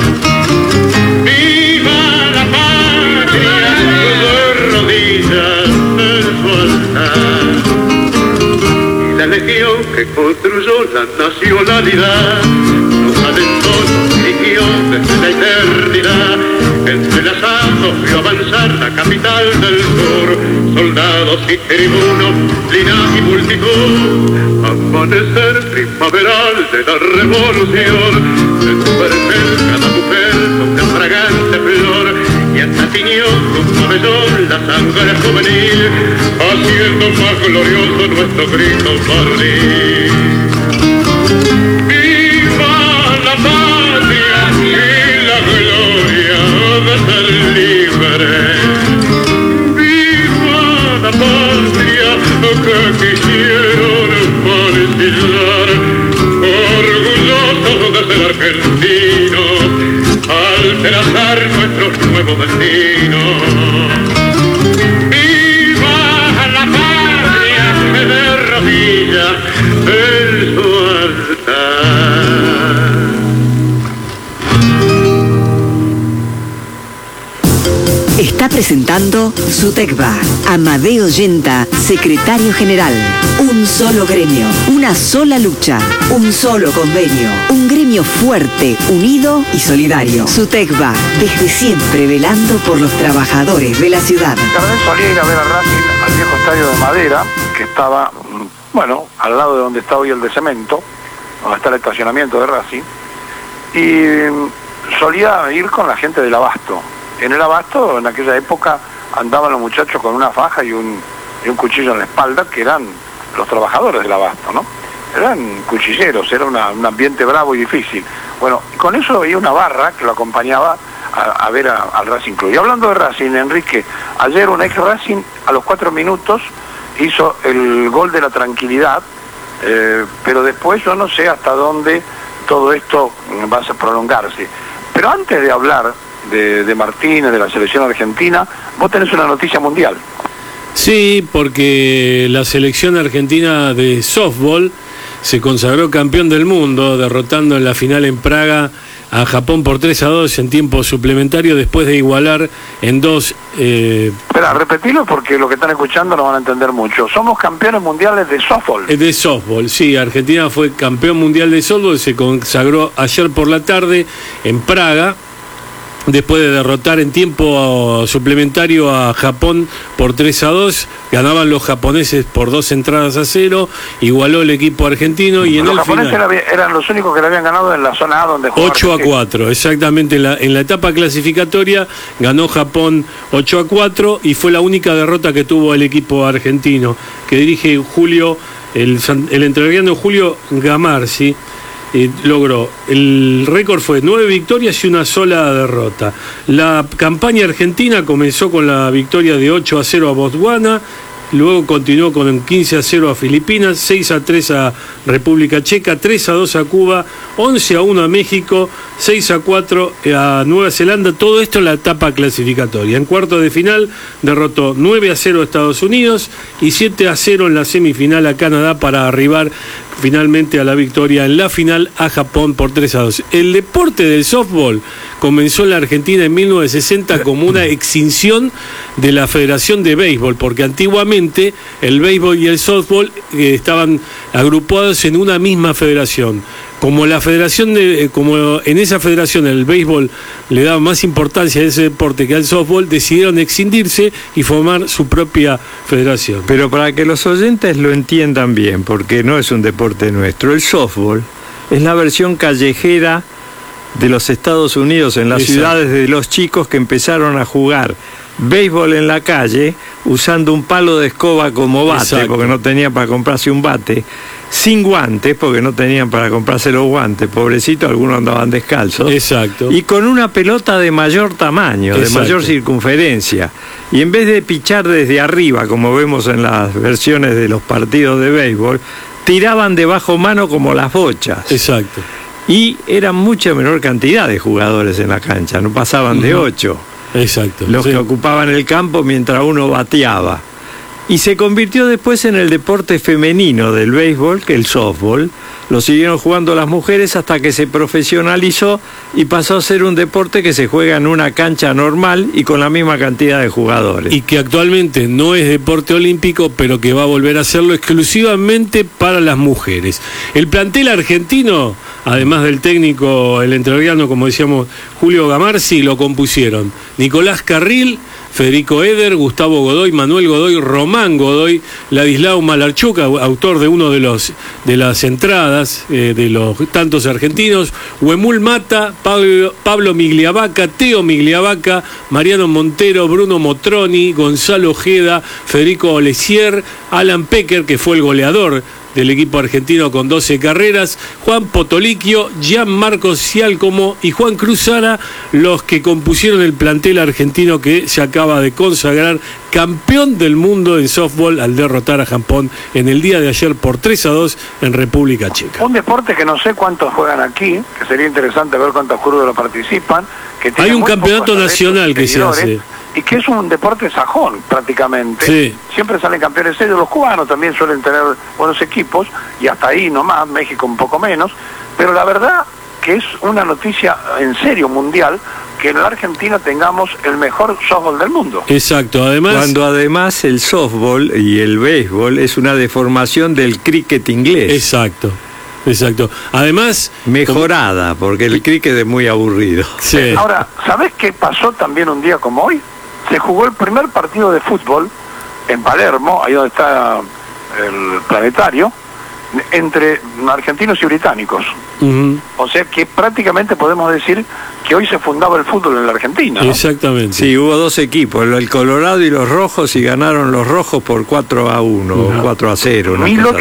¡Viva la patria de rodillas en su altar! Y la legión que construyó la nacionalidad nos alentó, nos dirigió desde la eternidad. Entrelazados vio avanzar la capital del sur, soldados y tribunos, linaje y multitud. Amanecer primaveral de la revolución, de tu perfil cada mujer una fragante flor, y hasta tiñó con pabellón la sangre juvenil, haciendo más glorioso nuestro grito varonil. ¡Viva la patria y la gloria de ser libre! ¡Viva la patria que quisieron marchillar! Orgullosos de ser argentinos, al trazar nuestros nuevos destinos. ¡Viva la patria de rodillas en su altar! Está presentando SUTECBA. Amadeo Yenta, secretario general. Un solo gremio, una sola lucha, un solo convenio. Un gremio fuerte, unido y solidario. SUTECBA, desde siempre velando por los trabajadores de la ciudad. Cardenal solía ir a ver a Racing al viejo estadio de madera, que estaba, bueno, al lado de donde está hoy el de cemento, donde está el estacionamiento de Racing, y solía ir con la gente del Abasto. En el Abasto, en aquella época, andaban los muchachos con una faja y un cuchillo en la espalda, que eran los trabajadores del Abasto, ¿no? Eran cuchilleros, era un ambiente bravo y difícil. Bueno, con eso había una barra que lo acompañaba a ver al Racing Club. Y hablando de Racing, Enrique, ayer un ex Racing a los 4 minutos hizo el gol de la tranquilidad, pero después yo no sé hasta dónde todo esto va a prolongarse. Pero antes de hablar de Martínez, de la selección argentina, vos tenés una noticia mundial. Sí, porque la selección argentina de softball se consagró campeón del mundo, derrotando en la final en Praga a Japón por 3-2 en tiempo suplementario, después de igualar en dos... Espera, repetilo porque lo que están escuchando no van a entender mucho. Somos campeones mundiales de softball. De softball, sí. Argentina fue campeón mundial de softball, se consagró ayer por la tarde en Praga, después de derrotar en tiempo suplementario a Japón por 3-2, ganaban los japoneses por 2-0, igualó el equipo argentino y en el final... Los japoneses eran los únicos que le habían ganado en la zona A donde jugó 8-4, exactamente, en la etapa clasificatoria ganó Japón 8-4 y fue la única derrota que tuvo el equipo argentino, que dirige Julio, el entrerriano Julio Gamarsi. Logró, el récord fue 9 victorias y una sola derrota. La campaña argentina comenzó con la victoria de 8-0 a Botswana, luego continuó con 15-0 a Filipinas, 6-3 a República Checa, 3-2 a Cuba, 11-1 a México, 6-4 a Nueva Zelanda, todo esto en la etapa clasificatoria. En cuartos de final derrotó 9-0 a Estados Unidos y 7-0 en la semifinal a Canadá para arribar finalmente a la victoria en la final a Japón por 3-2. El deporte del softball comenzó en la Argentina en 1960 como una extinción de la Federación de Béisbol, porque antiguamente el béisbol y el softball estaban agrupados en una misma federación. como la federación como en esa federación el béisbol le daba más importancia a ese deporte que al softball, decidieron escindirse y formar su propia federación. Pero para que los oyentes lo entiendan bien, porque no es un deporte nuestro, el softball es la versión callejera de los Estados Unidos, en las ciudades de los chicos que empezaron a jugar béisbol en la calle usando un palo de escoba como bate, porque no tenían para comprarse un bate, sin guantes, porque no tenían para comprarse los guantes, pobrecitos, algunos andaban descalzos, y con una pelota de mayor tamaño, de mayor circunferencia, y en vez de pichar desde arriba, como vemos en las versiones de los partidos de béisbol, tiraban de bajo mano como las bochas. Exacto. Y eran mucha menor cantidad de jugadores en la cancha, no pasaban de 8. Exacto. Los que ocupaban el campo mientras uno bateaba. Y se convirtió después en el deporte femenino del béisbol, que el softball. Lo siguieron jugando las mujeres hasta que se profesionalizó y pasó a ser un deporte que se juega en una cancha normal y con la misma cantidad de jugadores. Y que actualmente no es deporte olímpico, pero que va a volver a hacerlo exclusivamente para las mujeres. El plantel argentino, además del técnico, el entrerriano, como decíamos, Julio Gamarsi, lo compusieron Nicolás Carril, Federico Eder, Gustavo Godoy, Manuel Godoy, Román Godoy, Ladislao Malarchuk, autor de uno de las entradas de los tantos argentinos, Huemul Mata, Pablo Migliavaca, Teo Migliavaca, Mariano Montero, Bruno Motroni, Gonzalo Ojeda, Federico Olesier, Alan Pecker, que fue el goleador del equipo argentino con 12 carreras, Juan Potoliquio, Gianmarco Cialcomo y Juan Cruzara, los que compusieron el plantel argentino que se acaba de consagrar campeón del mundo en softball al derrotar a Japón en el día de ayer por 3-2 en República Checa. Un deporte que no sé cuántos juegan aquí, que sería interesante ver cuántos clubes lo participan. Que hay un campeonato nacional que se hace. Y que es un deporte sajón prácticamente. Sí. Siempre salen campeones serios, los cubanos también suelen tener buenos equipos, y hasta ahí nomás, México un poco menos, pero la verdad que es una noticia en serio mundial que en la Argentina tengamos el mejor softball del mundo. Exacto, además el softball y el béisbol es una deformación del cricket inglés. Exacto. Además, mejorada, porque el cricket es muy aburrido. Sí. Ahora, ¿sabés qué pasó también un día como hoy? Se jugó el primer partido de fútbol en Palermo, ahí donde está el planetario, entre argentinos y británicos. O sea que prácticamente podemos decir que hoy se fundaba el fútbol en la Argentina, ¿no? Exactamente. Sí, hubo 2 equipos, el Colorado y los Rojos, y ganaron los Rojos por 4-1 o 4-0.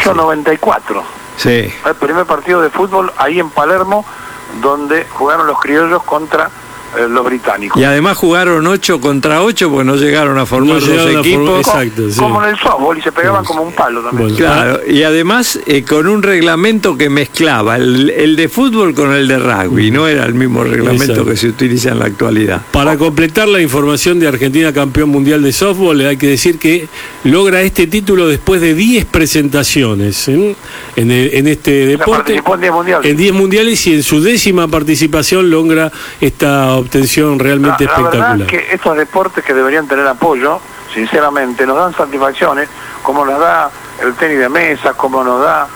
1894. Sí. El primer partido de fútbol ahí en Palermo, donde jugaron los criollos contra los británicos. Y además jugaron 8 contra 8 porque no llegaron a formar los equipos. Como en el softball, y se pegaban como un palo también. Bueno, claro, y además con un reglamento que mezclaba el de fútbol con el de rugby, no era el mismo reglamento que se utiliza en la actualidad. Para completar la información de Argentina campeón mundial de softball, hay que decir que logra este título después de 10 presentaciones en este deporte. En 10 mundiales, y en su 10ª participación logra esta obtención realmente espectacular. La verdad que estos deportes que deberían tener apoyo, sinceramente, nos dan satisfacciones, como nos da el tenis de mesa, como nos da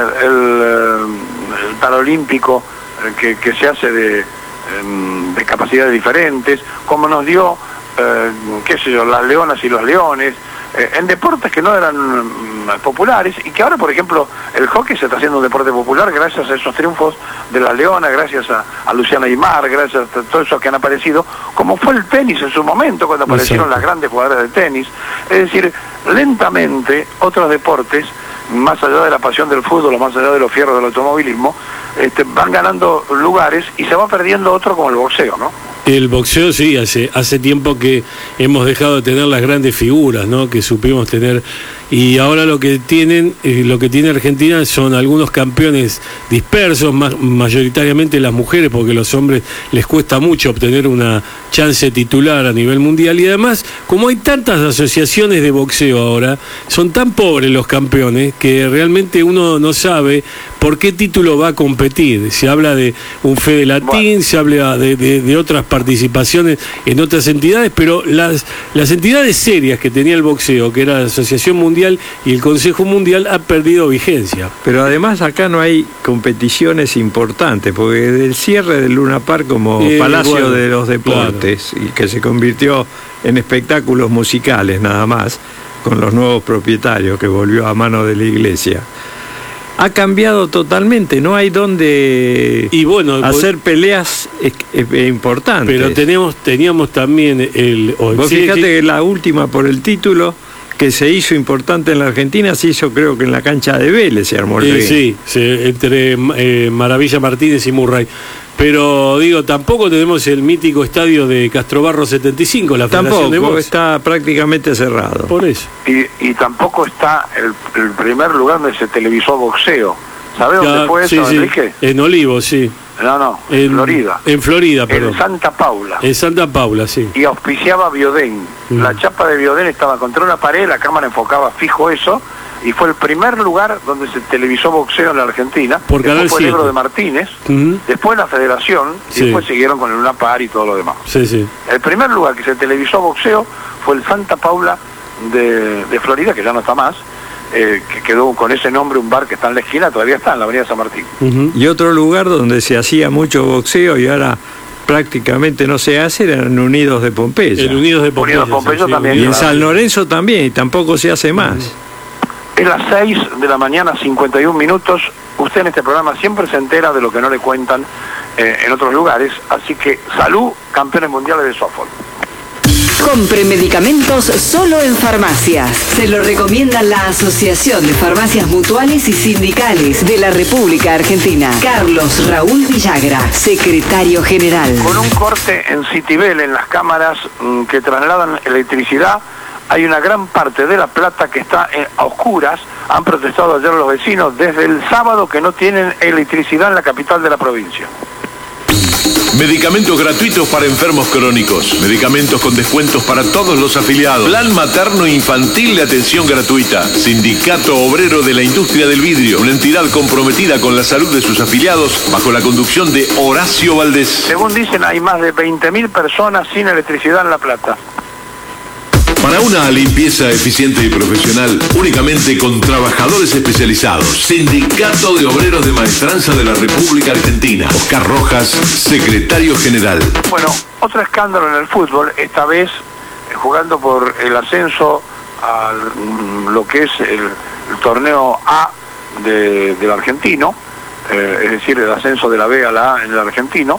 el paralímpico que se hace de capacidades diferentes, como nos dio, qué sé yo, las leonas y los leones, en deportes que no eran populares, y que ahora, por ejemplo, el hockey se está haciendo un deporte popular gracias a esos triunfos de las leonas, gracias a Luciana Aymar, gracias a todos esos que han aparecido, como fue el tenis en su momento, cuando aparecieron las grandes jugadoras de tenis. Es decir, lentamente otros deportes, más allá de la pasión del fútbol o más allá de los fierros del automovilismo, van ganando lugares, y se va perdiendo otro como el boxeo, ¿no? El boxeo, sí, hace tiempo que hemos dejado de tener las grandes figuras, ¿no?, que supimos tener, y ahora lo que tiene Argentina son algunos campeones dispersos, mayoritariamente las mujeres, porque a los hombres les cuesta mucho obtener una chance titular a nivel mundial, y además, como hay tantas asociaciones de boxeo ahora, son tan pobres los campeones que realmente uno no sabe por qué título va a competir. Se habla de un Fede Latín, se habla de otras participaciones en otras entidades, pero las entidades serias que tenía el boxeo, que era la Asociación Mundial y el Consejo Mundial, ha perdido vigencia. Pero además acá no hay competiciones importantes, porque desde el cierre del Luna Park como Palacio de los Deportes, y que se convirtió en espectáculos musicales nada más, con los nuevos propietarios, que volvió a mano de la iglesia, ha cambiado totalmente, no hay donde hacer peleas importantes. Pero teníamos también Vos fíjate que la última por el título que se hizo importante en la Argentina se hizo, creo que en la cancha de Vélez se armó el ring. Sí, entre Maravilla Martínez y Murray. Pero digo, tampoco tenemos el mítico estadio de Castrobarro 75, la Federación de Box. Está prácticamente cerrado. Por eso. Y tampoco está el primer lugar donde se televisó boxeo. ¿Sabés dónde fue eso, Enrique? En Olivos, sí. No, en Florida. En Florida, perdón. En Santa Paula. En Santa Paula, sí. Y auspiciaba Biodén. La chapa de Biodén estaba contra una pared, la cámara enfocaba fijo eso, y fue el primer lugar donde se televisó boxeo en la Argentina. Por Canal 7. Fue el Ebro de Martínez, después la Federación, y después siguieron con el Luna Park y todo lo demás. Sí. El primer lugar que se televisó boxeo fue el Santa Paula de Florida, que ya no está más, que quedó con ese nombre, un bar que está en la esquina, todavía está en la avenida San Martín. Y otro lugar donde se hacía mucho boxeo y ahora prácticamente no se hace, eran Unidos de Pompeya. El Unidos de Pompeya, también. Y en San Lorenzo también, y tampoco se hace más. Es las 6 de la mañana, 51 minutos. Usted en este programa siempre se entera de lo que no le cuentan en otros lugares. Así que salud, campeones mundiales de softball. Compre medicamentos solo en farmacias. Se lo recomienda la Asociación de Farmacias Mutuales y Sindicales de la República Argentina. Carlos Raúl Villagra, secretario general. Con un corte en Citibel en las cámaras que trasladan electricidad, hay una gran parte de La Plata que está a oscuras. Han protestado ayer los vecinos desde el sábado que no tienen electricidad en la capital de la provincia. Medicamentos gratuitos para enfermos crónicos. Medicamentos con descuentos para todos los afiliados. Plan materno infantil de atención gratuita. Sindicato Obrero de la Industria del Vidrio. Una entidad comprometida con la salud de sus afiliados bajo la conducción de Horacio Valdés. Según dicen, hay más de 20.000 personas sin electricidad en La Plata. Para una limpieza eficiente y profesional, únicamente con trabajadores especializados. Sindicato de Obreros de Maestranza de la República Argentina. Oscar Rojas, secretario general. Bueno, otro escándalo en el fútbol, esta vez jugando por el ascenso a lo que es el torneo A del argentino, es decir, el ascenso de la B a la A en el argentino.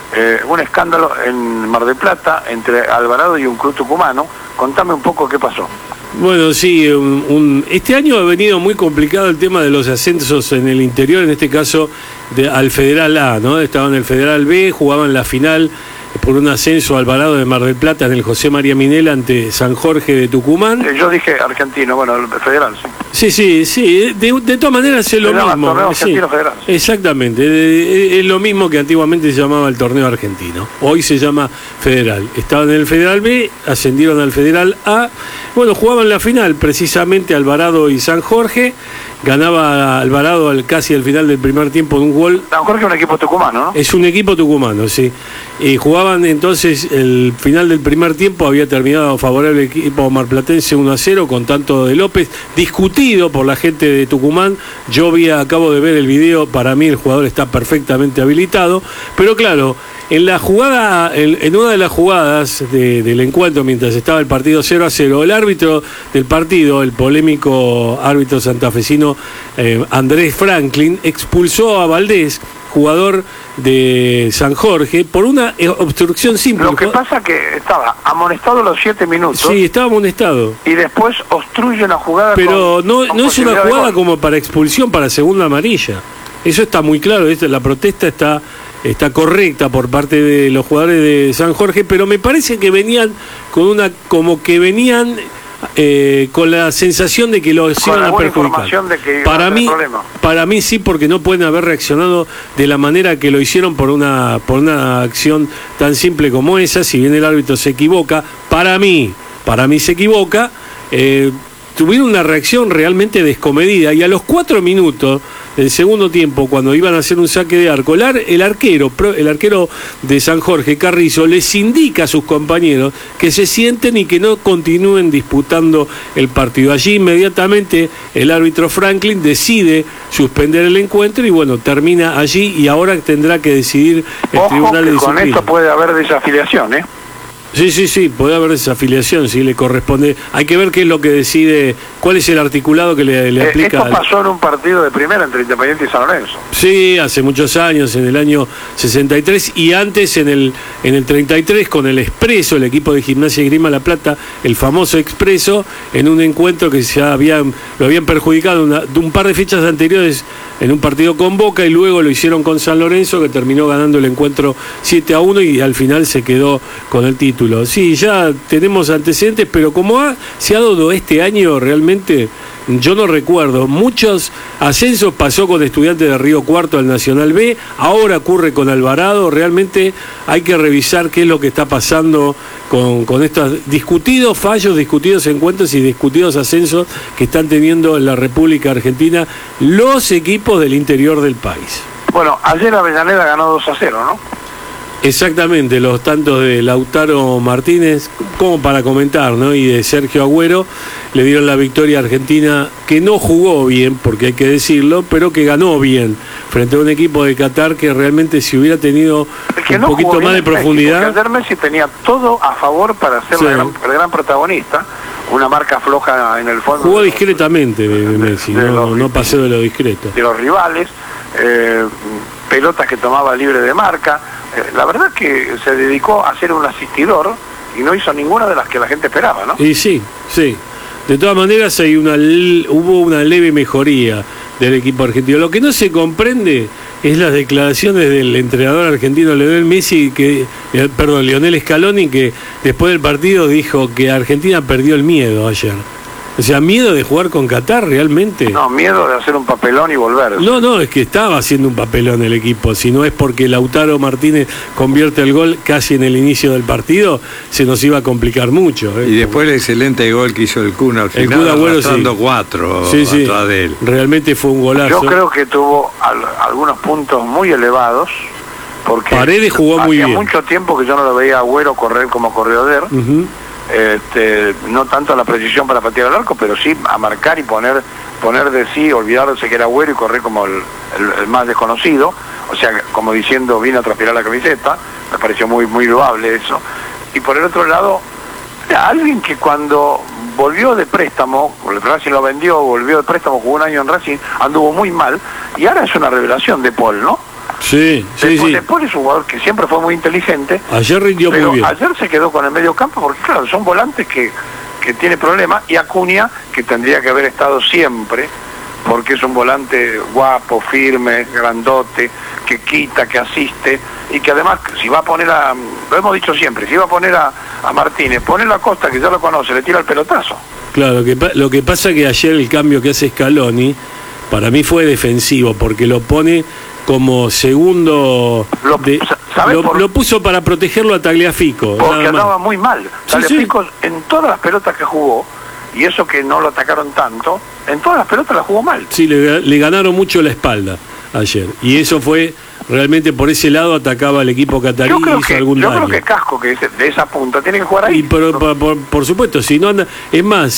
Un escándalo en Mar del Plata entre Alvarado y un club tucumano. Contame un poco qué pasó. Bueno, sí, este año ha venido muy complicado el tema de los ascensos en el interior, en este caso al Federal A, ¿no? Estaban en el Federal B, jugaban la final por un ascenso Alvarado de Mar del Plata en el José María Minel ante San Jorge de Tucumán. Yo dije argentino, bueno, el Federal, sí. Sí, de todas maneras es lo mismo. Sí, federal. Exactamente, es lo mismo que antiguamente se llamaba el torneo argentino, hoy se llama Federal. Estaban en el Federal B, ascendieron al Federal A, bueno, jugaban la final precisamente Alvarado y San Jorge. Ganaba Alvarado casi al final del primer tiempo de un gol. San Jorge es un equipo tucumano, ¿no? Es un equipo tucumano, sí. Jugaban entonces, el final del primer tiempo había terminado favorable el equipo marplatense 1-0 con tanto de López, discutido por la gente de Tucumán. Yo acabo de ver el video, para mí el jugador está perfectamente habilitado, pero claro, en la jugada, en una de las jugadas del encuentro, mientras estaba el partido 0-0, el árbitro del partido, el polémico árbitro santafesino Andrés Franklin, expulsó a Valdés, jugador de San Jorge, por una obstrucción simple. Lo que pasa que estaba amonestado los 7 minutos. Sí, estaba amonestado. Y después obstruye una jugada. Pero no es una jugada como para expulsión, para segunda amarilla. Eso está muy claro. La protesta está correcta por parte de los jugadores de San Jorge, pero me parece que venían con con la sensación de que los iban a perjudicar. Para mí sí, porque no pueden haber reaccionado de la manera que lo hicieron por una acción tan simple como esa. Si bien el árbitro se equivoca, para mí se equivoca, tuvieron una reacción realmente descomedida, y a los 4 minutos el segundo tiempo, cuando iban a hacer un saque de arco, el arquero de San Jorge, Carrizo, les indica a sus compañeros que se sienten y que no continúen disputando el partido. Allí inmediatamente el árbitro Franklin decide suspender el encuentro y bueno, termina allí y ahora tendrá que decidir el Tribunal de Disciplina. Con esto puede haber desafiliación, ¿eh? Sí, puede haber desafiliación, si le corresponde. Hay que ver qué es lo que decide, cuál es el articulado que le aplica. Esto pasó en un partido de primera entre Independiente y San Lorenzo. Sí, hace muchos años, en el año 63 y antes en el 33 con el Expreso, el equipo de Gimnasia y Esgrima La Plata, el famoso Expreso, en un encuentro que lo habían perjudicado un par de fechas anteriores en un partido con Boca y luego lo hicieron con San Lorenzo, que terminó ganando el encuentro 7-1 y al final se quedó con el título. Sí, ya tenemos antecedentes, pero como se ha dado este año realmente, yo no recuerdo. Muchos ascensos pasó con Estudiantes de Río Cuarto al Nacional B, ahora ocurre con Alvarado. Realmente hay que revisar qué es lo que está pasando con estos fallos, discutidos encuentros y discutidos ascensos que están teniendo en la República Argentina los equipos del interior del país. Bueno, ayer Avellaneda ganó 2-0, ¿no? Exactamente, los tantos de Lautaro Martínez, como para comentar, ¿no? Y de Sergio Agüero, le dieron la victoria a Argentina, que no jugó bien, porque hay que decirlo, pero que ganó bien, frente a un equipo de Qatar que realmente si hubiera tenido un poquito más de profundidad... México, ayer Messi tenía todo a favor para ser el gran protagonista, una marca floja en el fondo. Jugó discretamente Messi, no pasó de lo discreto. De los rivales, pelotas que tomaba libre de marca. La verdad que se dedicó a ser un asistidor y no hizo ninguna de las que la gente esperaba, ¿no? Y sí. De todas maneras hubo una leve mejoría del equipo argentino. Lo que no se comprende es las declaraciones del entrenador argentino Lionel Scaloni, que después del partido dijo que Argentina perdió el miedo ayer. O sea, miedo de jugar con Qatar realmente. No, miedo de hacer un papelón y volver. No, es que estaba haciendo un papelón el equipo. Si no es porque Lautaro Martínez convierte el gol casi en el inicio del partido, se nos iba a complicar mucho. Y después el excelente gol que hizo el Kun al final, arrastrando 4 atrás de él. Realmente fue un golazo. Yo creo que tuvo algunos puntos muy elevados, porque Paredes jugó muy bien. Hacía mucho tiempo que yo no lo veía a Agüero correr como corrió ayer. No tanto a la precisión para patear al arco, pero sí a marcar y poner de sí, olvidarse que era Agüero y correr como el más desconocido, o sea, como diciendo, vine a transpirar la camiseta. Me pareció muy, muy loable eso. Y por el otro lado, alguien que cuando volvió de préstamo, el Racing lo vendió, volvió de préstamo, jugó un año en Racing, anduvo muy mal, y ahora es una revelación de Paul, ¿no? Sí. Después es un jugador que siempre fue muy inteligente. Ayer rindió muy bien. Ayer se quedó con el medio campo porque, claro, son volantes que tiene problemas. Y Acuña, que tendría que haber estado siempre, porque es un volante guapo, firme, grandote, que quita, que asiste. Y que además, si va a poner lo hemos dicho siempre, si va a poner a Martínez, ponerlo a Costa, que ya lo conoce, le tira el pelotazo. Claro, lo que pasa es que ayer el cambio que hace Scaloni, para mí fue defensivo, porque lo pone como segundo, lo puso para protegerlo a Tagliafico. Porque andaba muy mal. Tagliafico en todas las pelotas que jugó, y eso que no lo atacaron tanto, en todas las pelotas la jugó mal. Sí, le ganaron mucho la espalda ayer, y eso fue realmente por ese lado, atacaba al equipo catarí y hizo algún daño. Yo creo que Casco, que es de esa punta, tiene que jugar ahí. Y por supuesto, si no anda, es más,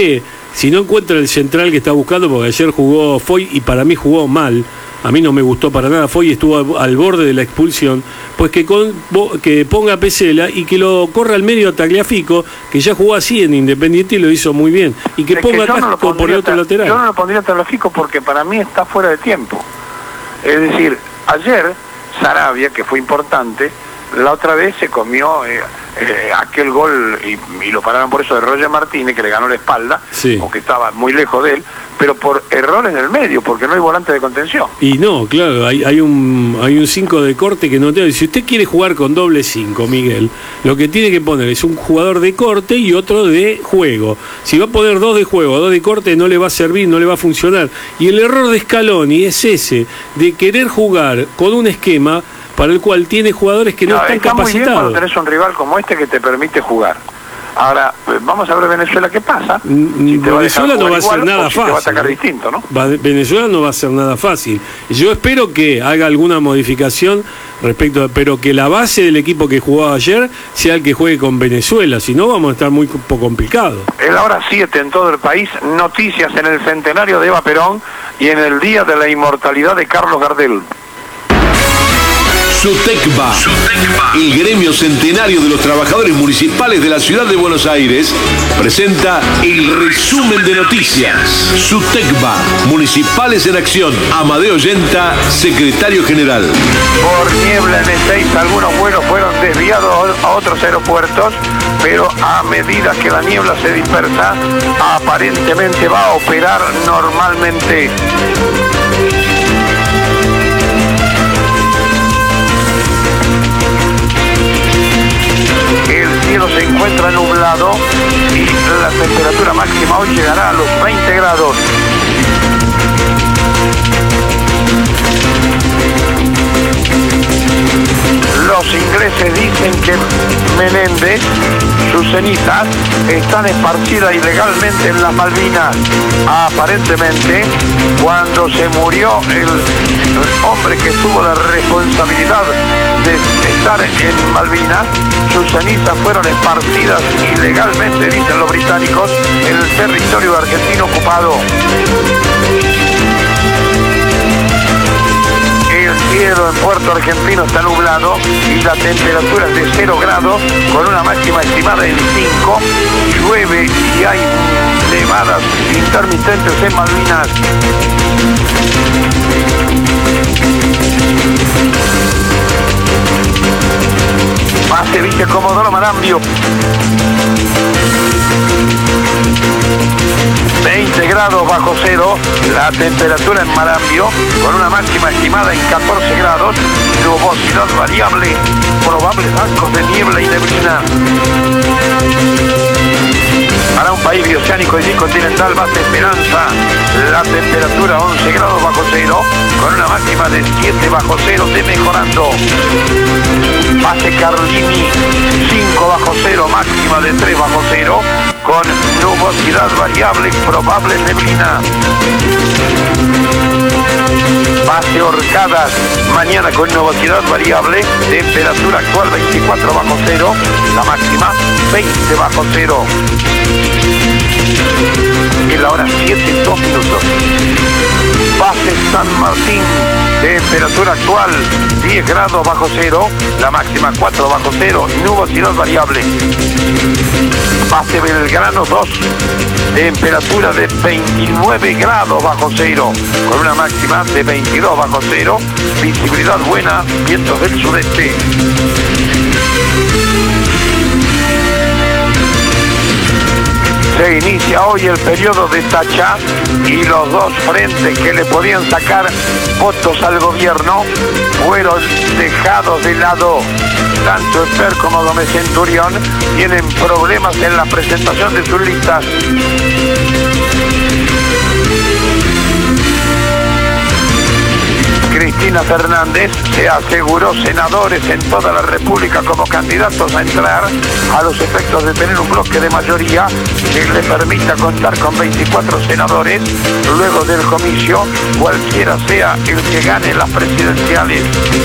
si no encuentra el central que está buscando, porque ayer jugó Foy y para mí jugó mal. A mí no me gustó para nada. Foy estuvo al borde de la expulsión. Pues que ponga a Pesela y que lo corra al medio a Tagliafico, que ya jugó así en Independiente y lo hizo muy bien. Y que ponga a Casco por el otro lateral. Yo no lo pondría a Tagliafico porque para mí está fuera de tiempo. Es decir, ayer Sarabia, que fue importante, la otra vez se comió aquel gol y lo pararon por eso de Roger Martínez, que le ganó la espalda, porque estaba muy lejos de él, pero por error en el medio, porque no hay volante de contención. Y no, claro, hay un 5 de corte que no tiene. Si usted quiere jugar con doble 5, Miguel, lo que tiene que poner es un jugador de corte y otro de juego. Si va a poner 2 de juego, 2 de corte, no le va a servir, no le va a funcionar. Y el error de Scaloni es ese, de querer jugar con un esquema para el cual tiene jugadores que no están capacitados. Muy bien cuando tenés un rival como este que te permite jugar. Ahora, vamos a ver Venezuela qué pasa. Venezuela no va a ser nada fácil. Te va a sacar distinto, ¿no? Venezuela no va a ser nada fácil. Yo espero que haga alguna modificación pero que la base del equipo que jugaba ayer sea el que juegue con Venezuela, si no vamos a estar muy poco complicados. Es la hora 7 en todo el país, noticias en el centenario de Eva Perón y en el día de la inmortalidad de Carlos Gardel. SUTECBA, el gremio centenario de los trabajadores municipales de la ciudad de Buenos Aires, presenta el resumen de noticias. SUTECBA, Municipales en Acción. Amadeo Yenta, secretario general. Por niebla en Ezeiza, algunos vuelos fueron desviados a otros aeropuertos, pero a medida que la niebla se dispersa, aparentemente va a operar normalmente. El cielo se encuentra nublado y la temperatura máxima hoy llegará a los 20 grados. Los ingleses dicen que Menéndez, sus cenizas, están esparcidas ilegalmente en las Malvinas. Aparentemente, cuando se murió el hombre que tuvo la responsabilidad de estar en Malvinas, sus cenizas fueron esparcidas ilegalmente, dicen los británicos, en el territorio argentino ocupado. El cielo en Puerto Argentino está nublado y la temperatura es de 0 grados con una máxima estimada en 5. Llueve y hay nevadas intermitentes en Malvinas. Pase Villa Comodoro Marambio. 20 grados bajo cero, la temperatura en Marambio, con una máxima estimada en 14 grados, nubosidad variable, probables bancos de niebla y neblina. Para un país bioceánico y bicontinental, Base Esperanza, la temperatura 11 grados bajo cero, con una máxima de 7 bajo cero, de mejorando. Base Carlini, 5 bajo cero, máxima de 3 bajo cero, con nubosidad variable, probable neblina. Base Orcadas, mañana con nubosidad variable, temperatura actual 24 bajo cero, la máxima 20 bajo cero. En la hora 7, 2 minutos. Base San Martín, temperatura actual 10 grados bajo cero, la máxima 4 bajo cero, nubosidad variable. Base Belgrano 2, temperatura de 29 grados bajo cero, con una máxima de 22 bajo cero, visibilidad buena, vientos del sudeste. Se inicia hoy el periodo de Tachá y los dos frentes que le podían sacar votos al gobierno fueron dejados de lado. Tanto Esper como Gómez Centurión tienen problemas en la presentación de sus listas. Cristina Fernández se aseguró senadores en toda la República como candidatos a entrar, a los efectos de tener un bloque de mayoría que le permita contar con 24 senadores luego del comicio, cualquiera sea el que gane las presidenciales.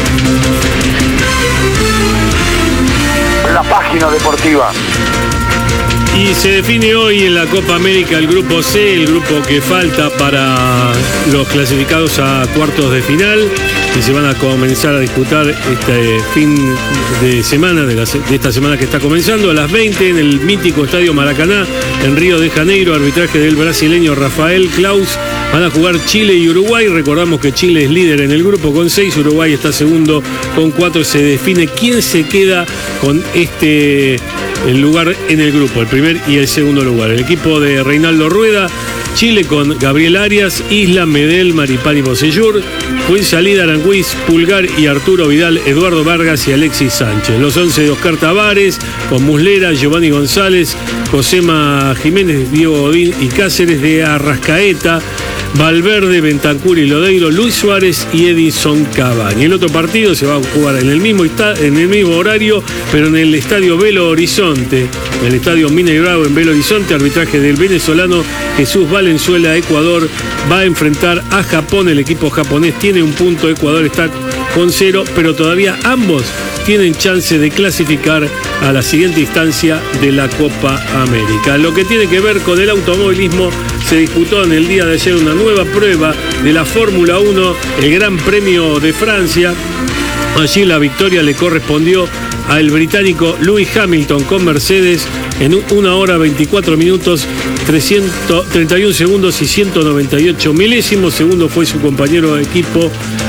La página deportiva. Y se define hoy en la Copa América el grupo C, el grupo que falta para los clasificados a cuartos de final, y se van a comenzar a disputar este fin de semana, de esta semana que está comenzando, a las 20 en el mítico Estadio Maracaná, en Río de Janeiro, arbitraje del brasileño Rafael Claus. Van a jugar Chile y Uruguay. Recordamos que Chile es líder en el grupo con 6, Uruguay está segundo con 4. Se define quién se queda con el lugar en el grupo, el primer y el segundo lugar. El equipo de Reinaldo Rueda, Chile con Gabriel Arias, Isla, Medel, Maripán y Bocellur, Fuenzalida, Aranguiz, Pulgar y Arturo Vidal, Eduardo Vargas y Alexis Sánchez. Los 11 de Oscar Tavares, con Muslera, Giovanni González, Josema Jiménez, Diego Godín y Cáceres, de Arrascaeta, Valverde, Bentancur y Lodeiro, Luis Suárez y Edison Cavani. El otro partido se va a jugar en el mismo horario, pero en el Estadio Belo Horizonte. Horizonte, en el estadio Mineirao en Belo Horizonte, arbitraje del venezolano Jesús Valenzuela. Ecuador va a enfrentar a Japón, el equipo japonés tiene un punto, Ecuador está con 0, pero todavía ambos tienen chance de clasificar a la siguiente instancia de la Copa América. Lo que tiene que ver con el automovilismo, se disputó en el día de ayer una nueva prueba de la Fórmula 1, el Gran Premio de Francia. Allí la victoria le correspondió al británico Lewis Hamilton con Mercedes en 1 hora 24 minutos 31 segundos y 198 milésimos. Segundo fue su compañero de equipo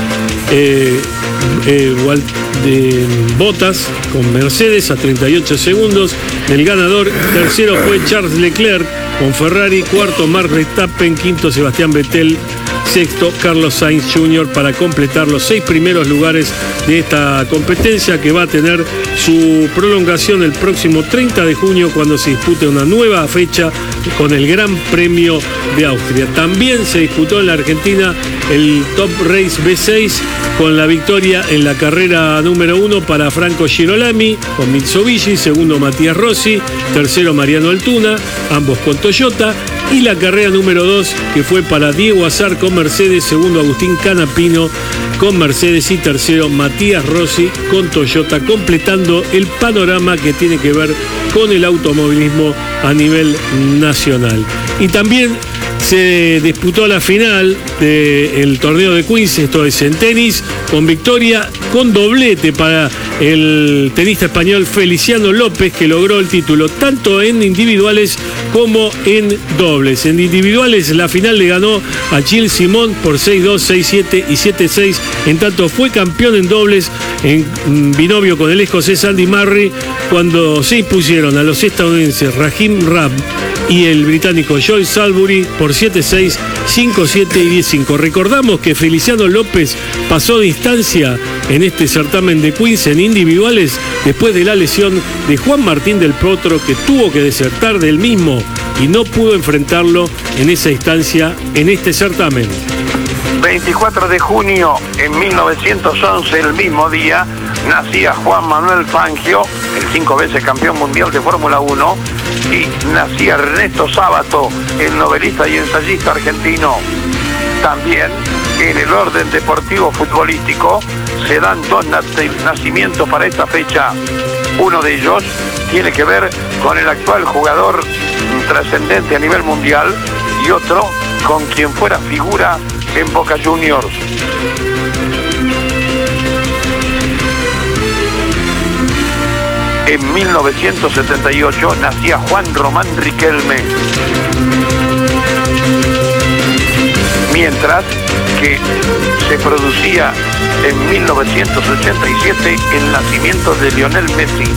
Bottas con Mercedes a 38 segundos. El ganador tercero fue Charles Leclerc con Ferrari, cuarto Max Verstappen, quinto Sebastián Vettel, sexto Carlos Sainz Jr. para completar los 6 primeros lugares de esta competencia, que va a tener su prolongación el próximo 30 de junio cuando se dispute una nueva fecha con el Gran Premio de Austria. También se disputó en la Argentina el Top Race B6 con la victoria en la carrera número 1 para Franco Girolami con Mitsubishi, segundo Matías Rossi, tercero Mariano Altuna, ambos con Toyota, y la carrera número 2 que fue para Diego Azar con Mercedes, segundo Agustín Canapino con Mercedes y tercero Matías Rossi con Toyota, completando el panorama que tiene que ver con el automovilismo a nivel nacional. Y también se disputó la final del torneo de Queens, esto es en tenis, con victoria con doblete para el tenista español Feliciano López, que logró el título tanto en individuales como en dobles. En individuales la final le ganó a Gilles Simon por 6-2, 6-7 y 7-6, en tanto fue campeón en dobles en binomio con el escocés Andy Murray cuando se impusieron a los estadounidenses Rahim Ram y el británico Joy Salisbury por 7-6, 5-7 y 10-5. Recordamos que Feliciano López pasó de instancia en este certamen de Queens en individuales después de la lesión de Juan Martín del Potro, que tuvo que desertar del mismo y no pudo enfrentarlo en esa instancia en este certamen. 24 de junio en 1911, el mismo día, nacía Juan Manuel Fangio, el 5 veces campeón mundial de Fórmula 1, y nacía Ernesto Sábato, el novelista y ensayista argentino. También en el orden deportivo futbolístico se dan 2 nacimientos para esta fecha. Uno de ellos tiene que ver con el actual jugador trascendente a nivel mundial y otro con quien fuera figura en Boca Juniors. En 1978 nacía Juan Román Riquelme. Mientras que se producía en 1987 el nacimiento de Lionel Messi.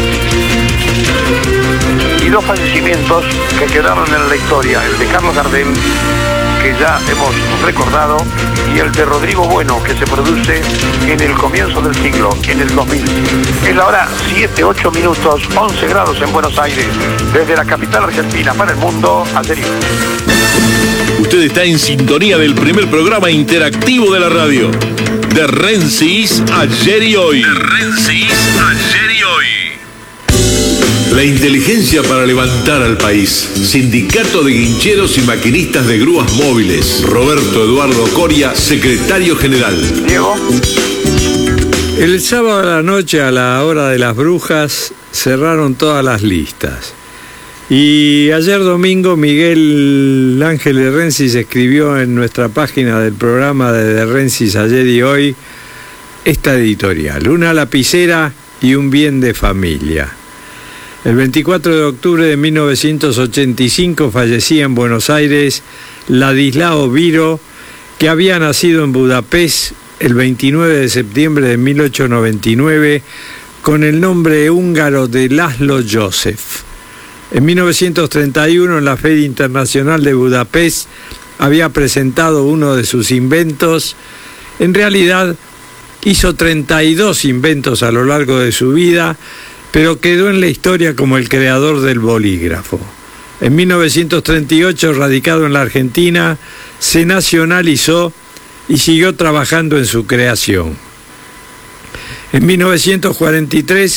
Y 2 fallecimientos que quedaron en la historia, el de Carlos Gardel, que ya hemos recordado, y el de Rodrigo Bueno, que se produce en el comienzo del siglo, en el 2000. Es la hora 7:08 minutos, 11 grados en Buenos Aires, desde la capital argentina para el mundo, ayer. Usted está en sintonía del primer programa interactivo de la radio, de Rensis Ayer y Hoy. De Rensis Ayer y Hoy. La inteligencia para levantar al país. Sindicato de Guincheros y Maquinistas de Grúas Móviles. Roberto Eduardo Coria, secretario general. Diego. El sábado a la noche, a la hora de las brujas, cerraron todas las listas. Y ayer domingo Miguel Ángel de Rensis escribió en nuestra página del programa de Rensis Ayer y Hoy esta editorial: una lapicera y un bien de familia. El 24 de octubre de 1985 fallecía en Buenos Aires Ladislao Biro, que había nacido en Budapest el 29 de septiembre de 1899 con el nombre húngaro de Laszlo József. En 1931, en la Feria Internacional de Budapest, había presentado uno de sus inventos. En realidad, hizo 32 inventos a lo largo de su vida, pero quedó en la historia como el creador del bolígrafo. En 1938, radicado en la Argentina, se nacionalizó y siguió trabajando en su creación. En 1943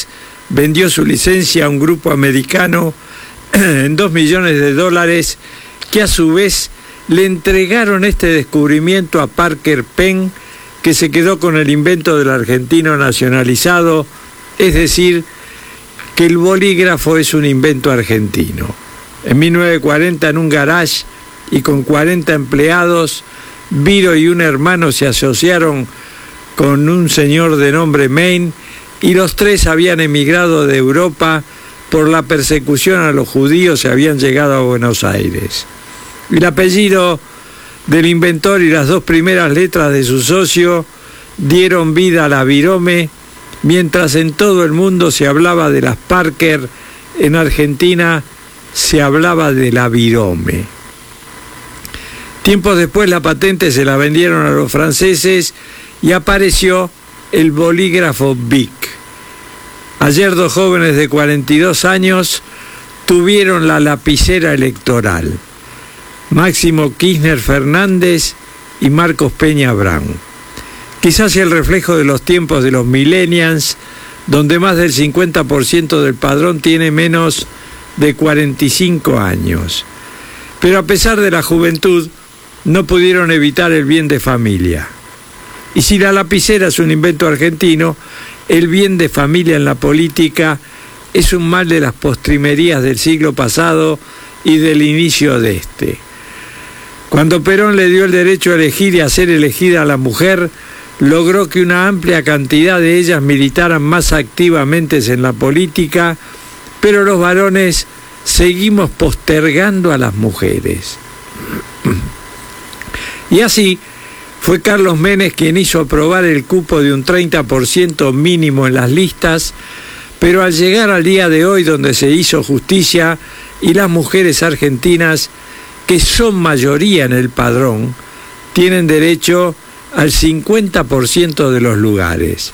vendió su licencia a un grupo americano en $2 millones, que a su vez le entregaron este descubrimiento a Parker Penn, que se quedó con el invento del argentino nacionalizado, es decir, que el bolígrafo es un invento argentino. En 1940, en un garage y con 40 empleados, Viro y un hermano se asociaron con un señor de nombre Maine, y los tres habían emigrado de Europa por la persecución a los judíos y habían llegado a Buenos Aires. El apellido del inventor y las 2 primeras letras de su socio dieron vida a la virome, mientras en todo el mundo se hablaba de las Parker, en Argentina se hablaba de la virome. Tiempos después la patente se la vendieron a los franceses y apareció el bolígrafo Bic. Ayer 2 jóvenes de 42 años tuvieron la lapicera electoral: Máximo Kirchner Fernández y Marcos Peña Brown. Quizás sea el reflejo de los tiempos de los millennials, donde más del 50% del padrón tiene menos de 45 años. Pero a pesar de la juventud, no pudieron evitar el bien de familia. Y si la lapicera es un invento argentino, el bien de familia en la política es un mal de las postrimerías del siglo pasado y del inicio de este. Cuando Perón le dio el derecho a elegir y a ser elegida a la mujer, logró que una amplia cantidad de ellas militaran más activamente en la política, pero los varones seguimos postergando a las mujeres. Y así fue Carlos Menem quien hizo aprobar el cupo de un 30% mínimo en las listas, pero al llegar al día de hoy, donde se hizo justicia y las mujeres argentinas, que son mayoría en el padrón, tienen derecho al 50% de los lugares.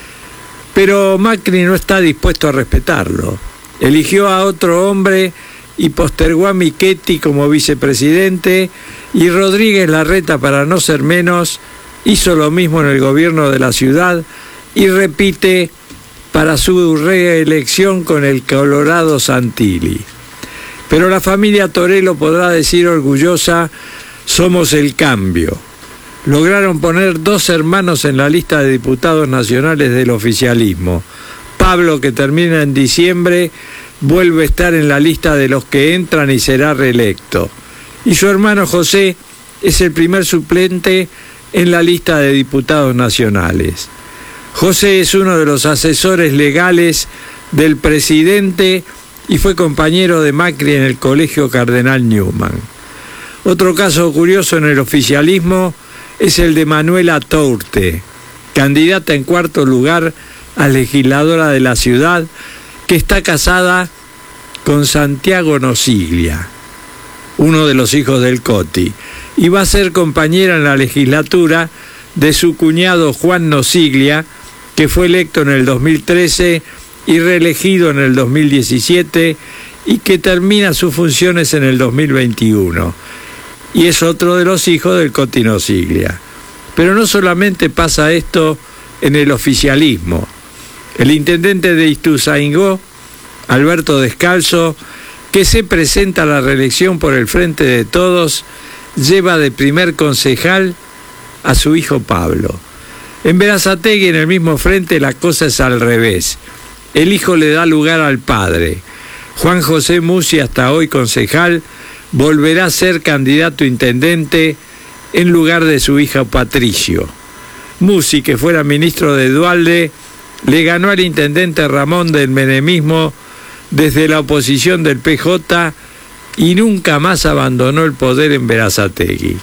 Pero Macri no está dispuesto a respetarlo. Eligió a otro hombre y postergó a Michetti como vicepresidente, y Rodríguez Larreta, para no ser menos, hizo lo mismo en el gobierno de la ciudad y repite para su reelección con el Colorado Santilli. Pero la familia Torello podrá decir orgullosa: somos el cambio. Lograron poner 2 hermanos en la lista de diputados nacionales del oficialismo. Pablo, que termina en diciembre, vuelve a estar en la lista de los que entran y será reelecto. Y su hermano José es el primer suplente en la lista de diputados nacionales. José es uno de los asesores legales del presidente y fue compañero de Macri en el Colegio Cardenal Newman. Otro caso curioso en el oficialismo es el de Manuela Tourte, candidata en 4º lugar a legisladora de la ciudad, que está casada con Santiago Nosiglia, uno de los hijos del Coti, y va a ser compañera en la legislatura de su cuñado Juan Nosiglia, que fue electo en el 2013 y reelegido en el 2017, y que termina sus funciones en el 2021. Y es otro de los hijos del Coti Nosiglia. Pero no solamente pasa esto en el oficialismo. El intendente de Ituzaingó, Alberto Descalzo, que se presenta a la reelección por el Frente de Todos, lleva de primer concejal a su hijo Pablo. En Berazategui, en el mismo frente, la cosa es al revés. El hijo le da lugar al padre. Juan José Musi, hasta hoy concejal, volverá a ser candidato a intendente en lugar de su hija Patricio. Musi, que fuera ministro de Duhalde, le ganó al intendente Ramón del menemismo desde la oposición del PJ y nunca más abandonó el poder en Berazategui.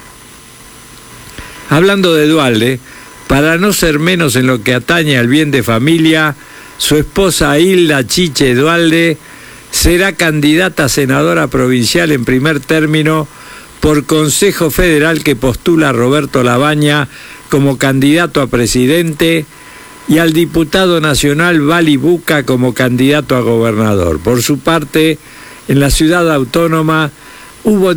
Hablando de Duhalde, para no ser menos en lo que atañe al bien de familia, su esposa Hilda Chiche Duhalde será candidata a senadora provincial en primer término por Consejo Federal, que postula a Roberto Labaña como candidato a presidente y al diputado nacional Vali Buca como candidato a gobernador. Por su parte, en la ciudad autónoma hubo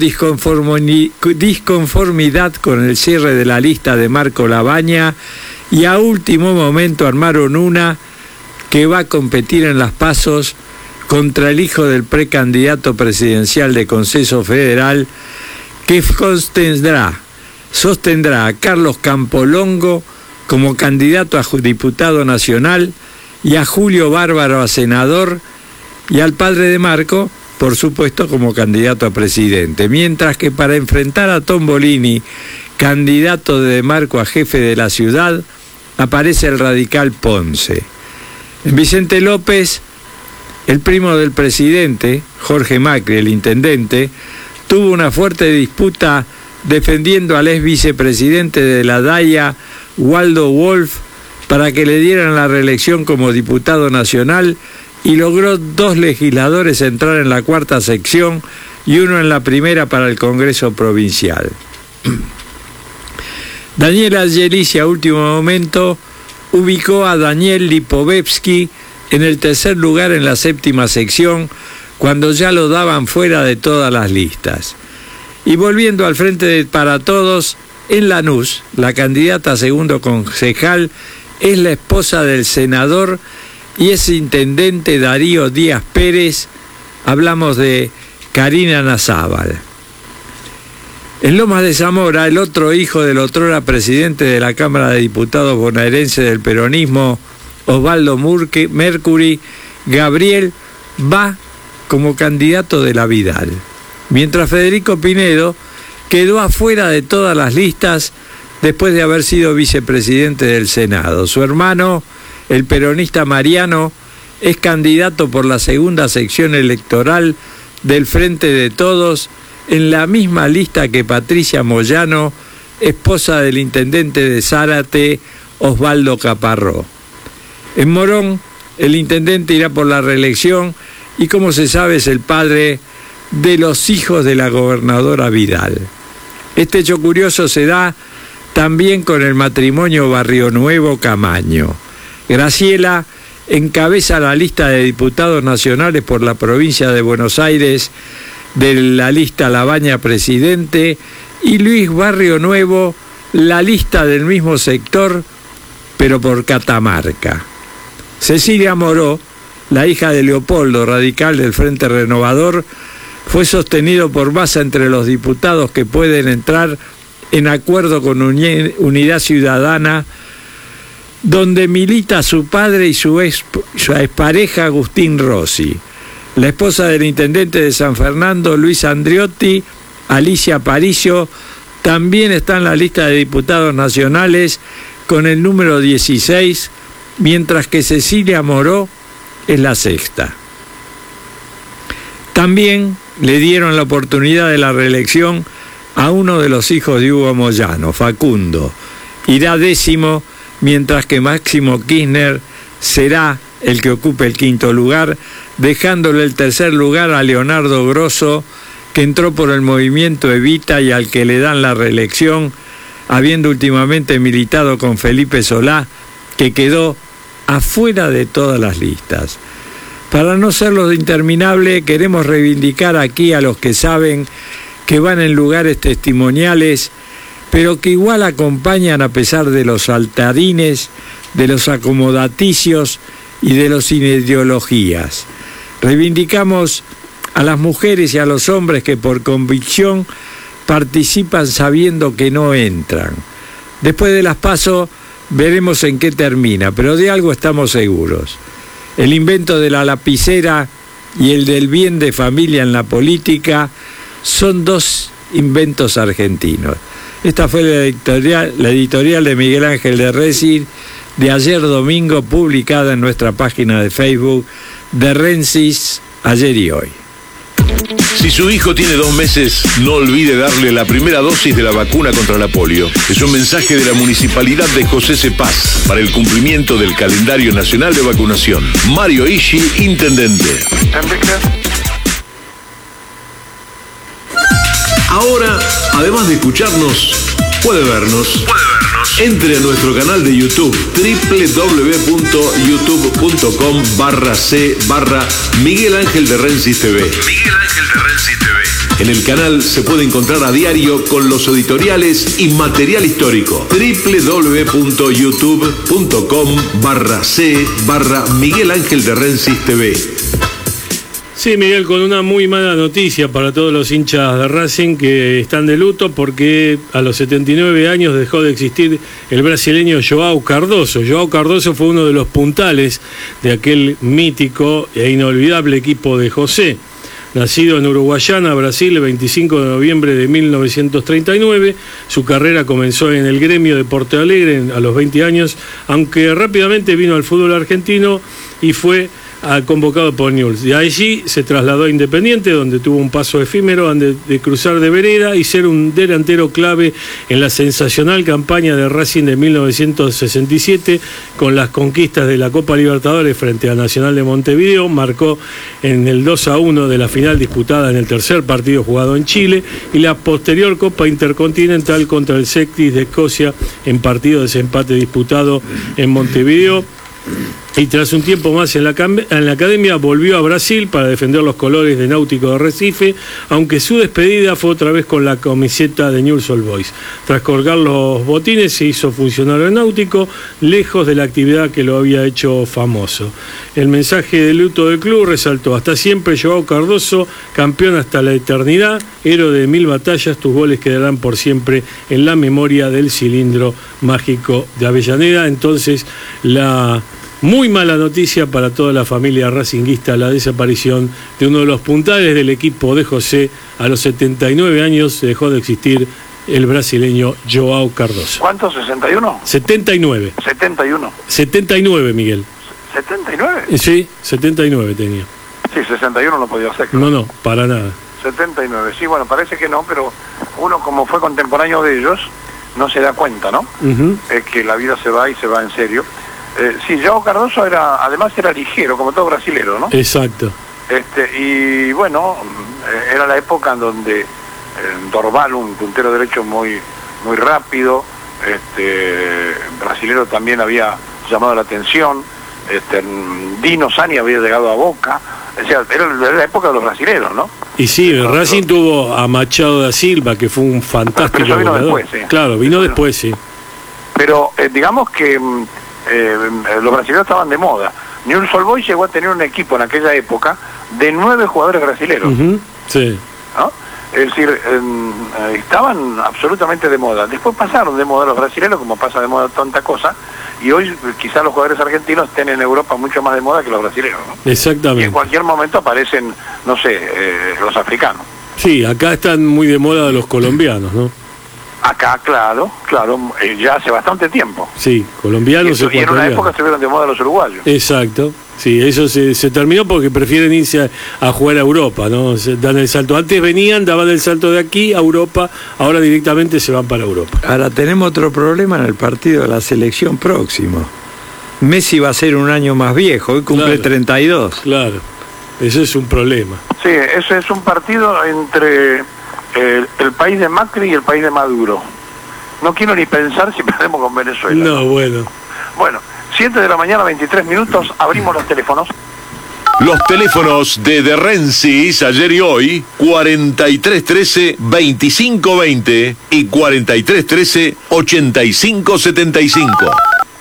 disconformidad con el cierre de la lista de Marco Labaña y a último momento armaron una que va a competir en las PASOs contra el hijo del precandidato presidencial de Consenso Federal, que sostendrá a Carlos Campolongo como candidato a diputado nacional y a Julio Bárbaro a senador y al padre de Marco, por supuesto, como candidato a presidente. Mientras que para enfrentar a Tombolini, candidato de Marco a jefe de la ciudad, aparece el radical Ponce. En Vicente López, el primo del presidente, Jorge Macri, el intendente, tuvo una fuerte disputa defendiendo al ex vicepresidente de la DAIA, Waldo Wolf, para que le dieran la reelección como diputado nacional, y logró 2 legisladores entrar en la 4ª sección y 1 en la 1ª para el Congreso Provincial. Daniel Angelici, a último momento, ubicó a Daniel Lipovetsky en el 3er lugar en la 7ª sección, cuando ya lo daban fuera de todas las listas. Y volviendo al Frente de Para Todos, en Lanús, la candidata a segundo concejal es la esposa del senador y es intendente Darío Díaz Pérez. Hablamos de Karina Nazábal. En Lomas de Zamora, el otro hijo del otrora presidente de la Cámara de Diputados bonaerense del peronismo, Osvaldo Mercury, Gabriel, va como candidato de la Vidal, mientras Federico Pinedo quedó afuera de todas las listas después de haber sido vicepresidente del Senado. Su hermano, el peronista Mariano, es candidato por la 2ª sección electoral del Frente de Todos, en la misma lista que Patricia Moyano, esposa del intendente de Zárate, Osvaldo Caparró. En Morón, el intendente irá por la reelección y, como se sabe, es el padre de los hijos de la gobernadora Vidal. Este hecho curioso se da también con el matrimonio Barrio Nuevo Camaño. Graciela encabeza la lista de diputados nacionales por la provincia de Buenos Aires de la lista Labaña Presidente, y Luis Barrio Nuevo la lista del mismo sector, pero por Catamarca. Cecilia Moró, la hija de Leopoldo, radical del Frente Renovador, fue sostenido por masa entre los diputados que pueden entrar en acuerdo con Unidad Ciudadana, donde milita su padre y su expareja Agustín Rossi. La esposa del intendente de San Fernando, Luis Andriotti, Alicia Paricio, también está en la lista de diputados nacionales con el número 16, mientras que Cecilia Moró es la 6ª. También le dieron la oportunidad de la reelección a uno de los hijos de Hugo Moyano, Facundo. Irá 10º, mientras que Máximo Kirchner será el que ocupe el 5º lugar, dejándole el 3er lugar a Leonardo Grosso, que entró por el movimiento Evita y al que le dan la reelección, habiendo últimamente militado con Felipe Solá, que quedó afuera de todas las listas. Para no serlo interminable, queremos reivindicar aquí a los que saben que van en lugares testimoniales, pero que igual acompañan a pesar de los saltarines, de los acomodaticios y de los sin ideologías. Reivindicamos a las mujeres y a los hombres que por convicción participan sabiendo que no entran. Después de las PASO veremos en qué termina, pero de algo estamos seguros. El invento de la lapicera y el del bien de familia en la política son 2 inventos argentinos. Esta fue la editorial de Miguel Ángel de Rensis de ayer domingo, publicada en nuestra página de Facebook de Rensis Ayer y Hoy. Si su hijo tiene 2 meses, no olvide darle la primera dosis de la vacuna contra la polio. Es un mensaje de la Municipalidad de José Cepaz para el cumplimiento del calendario nacional de vacunación. Mario Ishi, intendente. Ahora, además de escucharnos, puede vernos. Entre a nuestro canal de YouTube, www.youtube.com/c/Miguel Ángel de Rensis TV. Miguel Ángel de Rensis TV. En el canal se puede encontrar a diario con los editoriales y material histórico. www.youtube.com/c/Miguel Ángel de Rensis TV. Sí, Miguel, con una muy mala noticia para todos los hinchas de Racing que están de luto porque a los 79 años dejó de existir el brasileño João Cardoso. João Cardoso fue uno de los puntales de aquel mítico e inolvidable equipo de José. Nacido en Uruguayana, Brasil, el 25 de noviembre de 1939, su carrera comenzó en el Gremio de Porto Alegre a los 20 años, aunque rápidamente vino al fútbol argentino y fue convocado por Newell's. De allí se trasladó a Independiente, donde tuvo un paso efímero de cruzar de vereda y ser un delantero clave en la sensacional campaña de Racing de 1967, con las conquistas de la Copa Libertadores frente a Nacional de Montevideo. Marcó en el 2-1 de la final disputada en el tercer partido jugado en Chile y la posterior Copa Intercontinental contra el Celtic de Escocia en partido de desempate disputado en Montevideo. Y tras un tiempo más en la academia volvió a Brasil para defender los colores de Náutico de Recife, aunque su despedida fue otra vez con la camiseta de Newell's Old Boys. Tras colgar los botines se hizo funcionario náutico, lejos de la actividad que lo había hecho famoso. El mensaje de luto del club resaltó: hasta siempre João Cardoso, campeón hasta la eternidad, héroe de 1000 batallas, tus goles quedarán por siempre en la memoria del cilindro mágico de Avellaneda. Entonces, la muy mala noticia para toda la familia racinguista, la desaparición de uno de los puntales del equipo de José. A los 79 años dejó de existir el brasileño João Cardoso. ¿Cuántos? ¿61? 79. 71. 79, Miguel. ¿79? Sí, 79 tenía. Sí, 61 no podía ser. Claro. No, para nada. 79, sí, bueno, parece que no, pero uno como fue contemporáneo de ellos, no se da cuenta, ¿no? Es que la vida se va y se va en serio. Sí, João Cardoso además era ligero, como todo brasilero, ¿no? Exacto. Y bueno, era la época en donde Dorval, un puntero derecho muy rápido, brasilero también había llamado la atención, Dino Sani había llegado a Boca, o sea, era la época de los brasileros, ¿no? Y sí, Racing tuvo a Machado da Silva, que fue un fantástico pero eso vino goleador. después, sí. Claro, vino después, sí. Pero digamos que los brasileños estaban de moda. Newell's Old Boys llegó a tener un equipo en aquella época de 9 jugadores brasileros. Sí. ¿No? Es decir, estaban absolutamente de moda. Después pasaron de moda los brasileños, como pasa de moda tanta cosa, y hoy quizás los jugadores argentinos estén en Europa mucho más de moda que los brasileños, ¿no? Exactamente. Y en cualquier momento aparecen, no sé, los africanos. Sí, acá están muy de moda los colombianos, ¿no? Acá, claro, ya hace bastante tiempo. Sí, colombianos y en una época estuvieron de moda los uruguayos. Exacto, sí, eso se terminó porque prefieren irse a jugar a Europa, ¿no? Dan el salto. Antes daban el salto de aquí a Europa, ahora directamente se van para Europa. Ahora tenemos otro problema en el partido de la selección próximo. Messi va a ser un año más viejo, hoy cumple 32. Claro, eso es un problema. Sí, ese es un partido entre el país de Macri y el país de Maduro. No quiero ni pensar si perdemos con Venezuela. No, bueno. Bueno, 7 de la mañana, 23 minutos, abrimos los teléfonos. Los teléfonos de Rensis ayer y hoy, 4313-2520 y 4313-8575.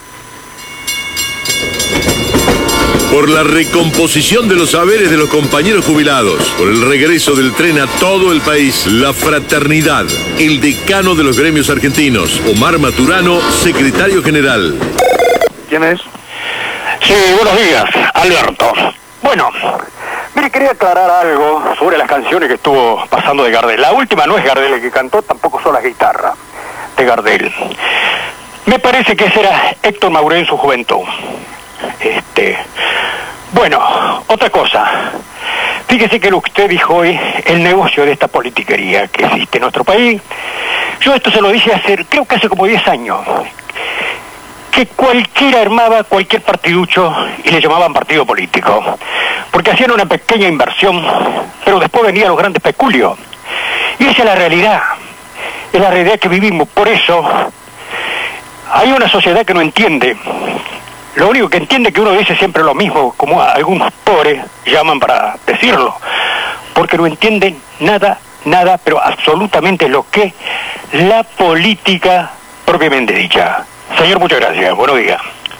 Por la recomposición de los saberes de los compañeros jubilados, por el regreso del tren a todo el país, la fraternidad, el decano de los gremios argentinos, Omar Maturano, secretario general. ¿Quién es? Sí, buenos días, Alberto. Bueno, mire, quería aclarar algo sobre las canciones que estuvo pasando de Gardel. La última no es Gardel el que cantó, tampoco son las guitarras de Gardel. Me parece que ese era Héctor Mauré en su juventud. Bueno, otra cosa. Fíjese que lo que usted dijo hoy, el negocio de esta politiquería que existe en nuestro país. Yo esto se lo dije creo que hace como 10 años. Que cualquiera armaba cualquier partiducho y le llamaban partido político. Porque hacían una pequeña inversión, pero después venían los grandes peculios. Y esa es la realidad. Es la realidad que vivimos. Por eso, hay una sociedad que no entiende. Lo único que entiende es que uno dice siempre lo mismo, como algunos pobres llaman para decirlo, porque no entienden nada nada, pero absolutamente lo que es la política propiamente dicha. Señor, muchas gracias. Buenos días.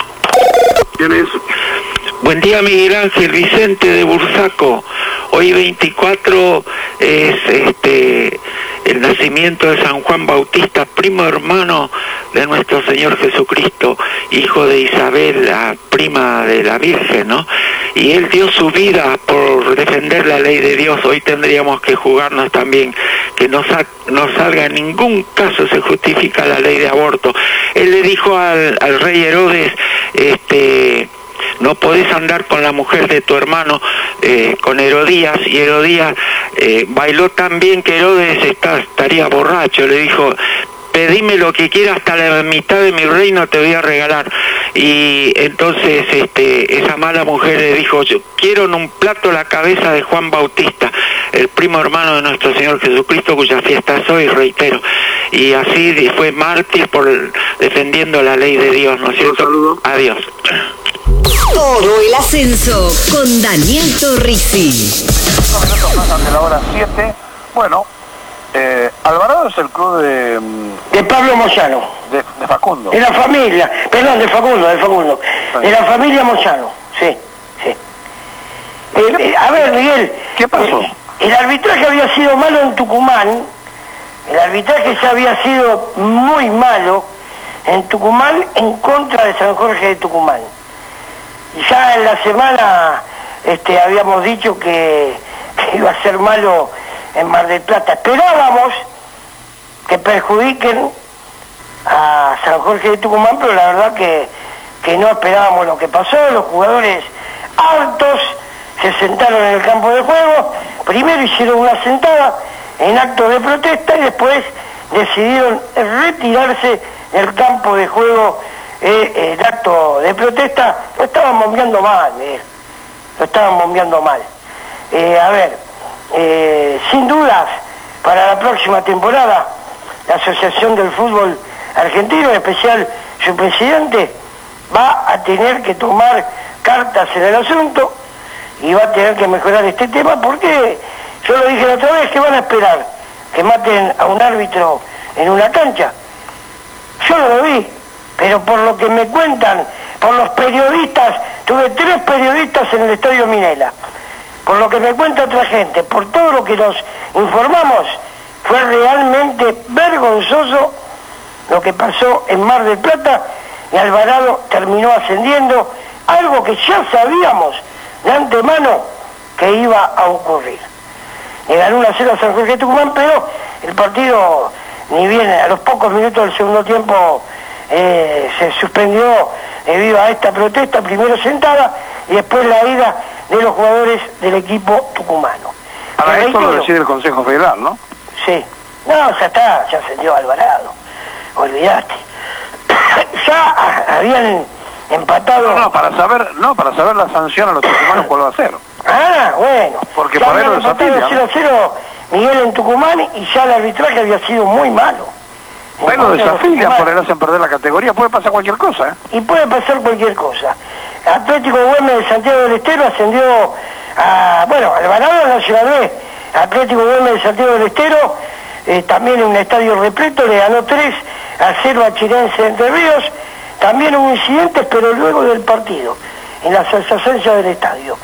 Buen día, Miguel Ángel Vicente de Bursaco. Hoy 24 es el nacimiento de San Juan Bautista, primo hermano de nuestro Señor Jesucristo, hijo de Isabel, la prima de la Virgen, ¿no? Y él dio su vida por defender la ley de Dios. Hoy tendríamos que jugarnos también que no salga en ningún caso se justifica la ley de aborto. Él le dijo al rey Herodes, no podés andar con la mujer de tu hermano, con Herodías, y Herodías bailó tan bien que Herodes estaría borracho. Le dijo, pedime lo que quieras, hasta la mitad de mi reino te voy a regalar. Y entonces esa mala mujer le dijo, yo quiero en un plato la cabeza de Juan Bautista, el primo hermano de nuestro Señor Jesucristo, cuya fiesta es hoy, reitero. Y así fue mártir por defendiendo la ley de Dios, ¿no es cierto? Adiós. Todo el ascenso con Daniel Torrisi. 5 minutos pasan de la hora 7. Bueno, Alvarado es el club de Pablo Moyano. De Facundo. De la familia, perdón, de Facundo. De la familia Moyano, sí. A ver, Miguel. ¿Qué pasó? El arbitraje había sido malo en Tucumán. El arbitraje ya había sido muy malo en Tucumán en contra de San Jorge de Tucumán. Ya en la semana habíamos dicho que iba a ser malo en Mar del Plata. Esperábamos que perjudiquen a San Jorge de Tucumán, pero la verdad que no esperábamos lo que pasó. Los jugadores hartos se sentaron en el campo de juego, primero hicieron una sentada en acto de protesta y después decidieron retirarse del campo de juego. El acto de protesta lo estaban bombeando mal, lo estaban bombeando mal. Sin dudas, para la próxima temporada, la Asociación del Fútbol Argentino, en especial su presidente, va a tener que tomar cartas en el asunto y va a tener que mejorar este tema, porque yo lo dije la otra vez, que van a esperar que maten a un árbitro en una cancha. Yo no lo vi, pero por lo que me cuentan, por los periodistas, tuve 3 periodistas en el Estadio Minela, por lo que me cuenta otra gente, por todo lo que nos informamos, fue realmente vergonzoso lo que pasó en Mar del Plata, y Alvarado terminó ascendiendo, algo que ya sabíamos de antemano que iba a ocurrir. Le ganó 1-0 a San Jorge de Tucumán, pero el partido, ni bien a los pocos minutos del segundo tiempo, se suspendió debido a esta protesta, primero sentada y después la ida de los jugadores del equipo tucumano. Ahora esto lo decide el Consejo Federal, ¿no? Sí. No, ya está, ya ascendió Alvarado. Olvidaste. Ya habían empatado. No, para saber la sanción a los tucumanos, ¿cuál va a ser? Ah, bueno. Porque ya para él lo habían empatado desafía, 0-0 Miguel en Tucumán, y ya el arbitraje había sido muy malo. Bueno, desafían, por él hacen perder la categoría, puede pasar cualquier cosa, ¿eh? Y puede pasar cualquier cosa. Atlético Güemes de Santiago del Estero ascendió a, Alvarado Nacional B. Atlético Güemes de Santiago del Estero, también en un estadio repleto, le ganó 3-0 a Chirense de Entre Ríos. También hubo incidentes, pero luego del partido, en las adyacencias del estadio.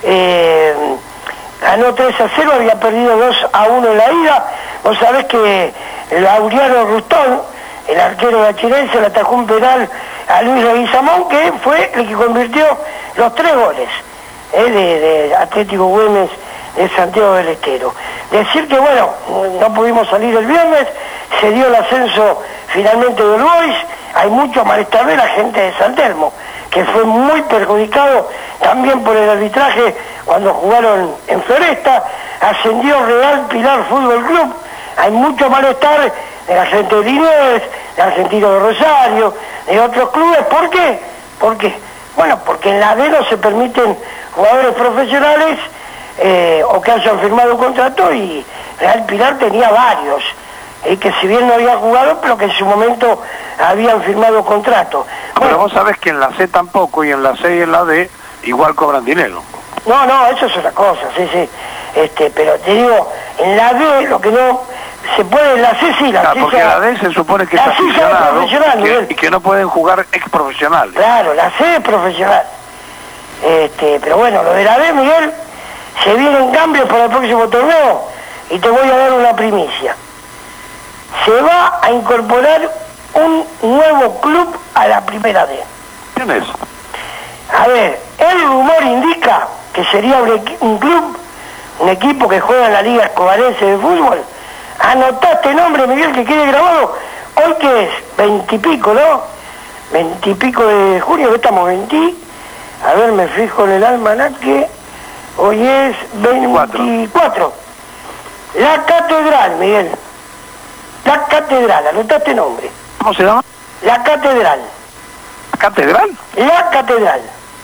Ganó 3-0, había perdido 2-1 en la ida. Vos sabés que Laureano Rustón, el arquero de Achirense, le atajó un penal a Luis Leguizamón, que fue el que convirtió los 3 goles de Atlético Güemes de Santiago del Estero. Decir que, no pudimos salir el viernes, se dio el ascenso finalmente del Boys. Hay mucho malestar de la gente de San Telmo, que fue muy perjudicado también por el arbitraje cuando jugaron en Floresta. Ascendió Real Pilar Fútbol Club. Hay mucho malestar de la gente de Liniers, de Argentino de Rosario, de otros clubes. ¿Por qué? ¿Por qué? Bueno, porque en la D no se permiten jugadores profesionales o que hayan firmado un contrato, y Real Pilar tenía varios, que si bien no habían jugado, pero que en su momento habían firmado contrato. Pero vos sabés que en la C tampoco, y en la C y en la D igual cobran dinero. No, eso es otra cosa, sí. Pero te digo, En la D, lo que no se puede, la C sí, la C porque la D se supone que es aficionado y que no pueden jugar ex profesionales. Claro, la C es profesional. Pero bueno, lo de la D, Miguel, se vienen cambios para el próximo torneo y te voy a dar una primicia. Se va a incorporar un nuevo club a la primera D. ¿Quién es? A ver, el rumor indica que sería un club, un equipo que juega en la Liga Escobarense de Fútbol. Anotaste nombre, Miguel, que quede grabado. Hoy que es 20 y pico, ¿no? 20 y pico de junio, que estamos 20. A ver, me fijo en el almanaque. Hoy es 24. La Catedral, Miguel. La Catedral, anotaste nombre. ¿Cómo se llama? La Catedral. ¿Catedral? La Catedral.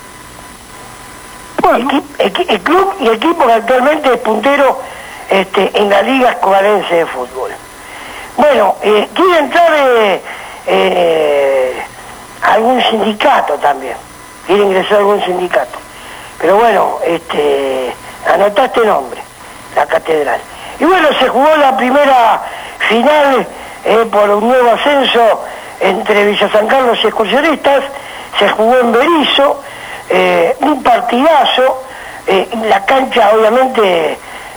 Bueno. El club y equipo que actualmente es puntero en la Liga Escobarense de Fútbol. Bueno, quiere entrar algún sindicato también. Quiere ingresar a algún sindicato. Pero bueno, anotaste nombre, la Catedral. Y bueno, se jugó la primera final por un nuevo ascenso entre Villa San Carlos y Excursionistas. Se jugó en Berisso, un partidazo, la cancha obviamente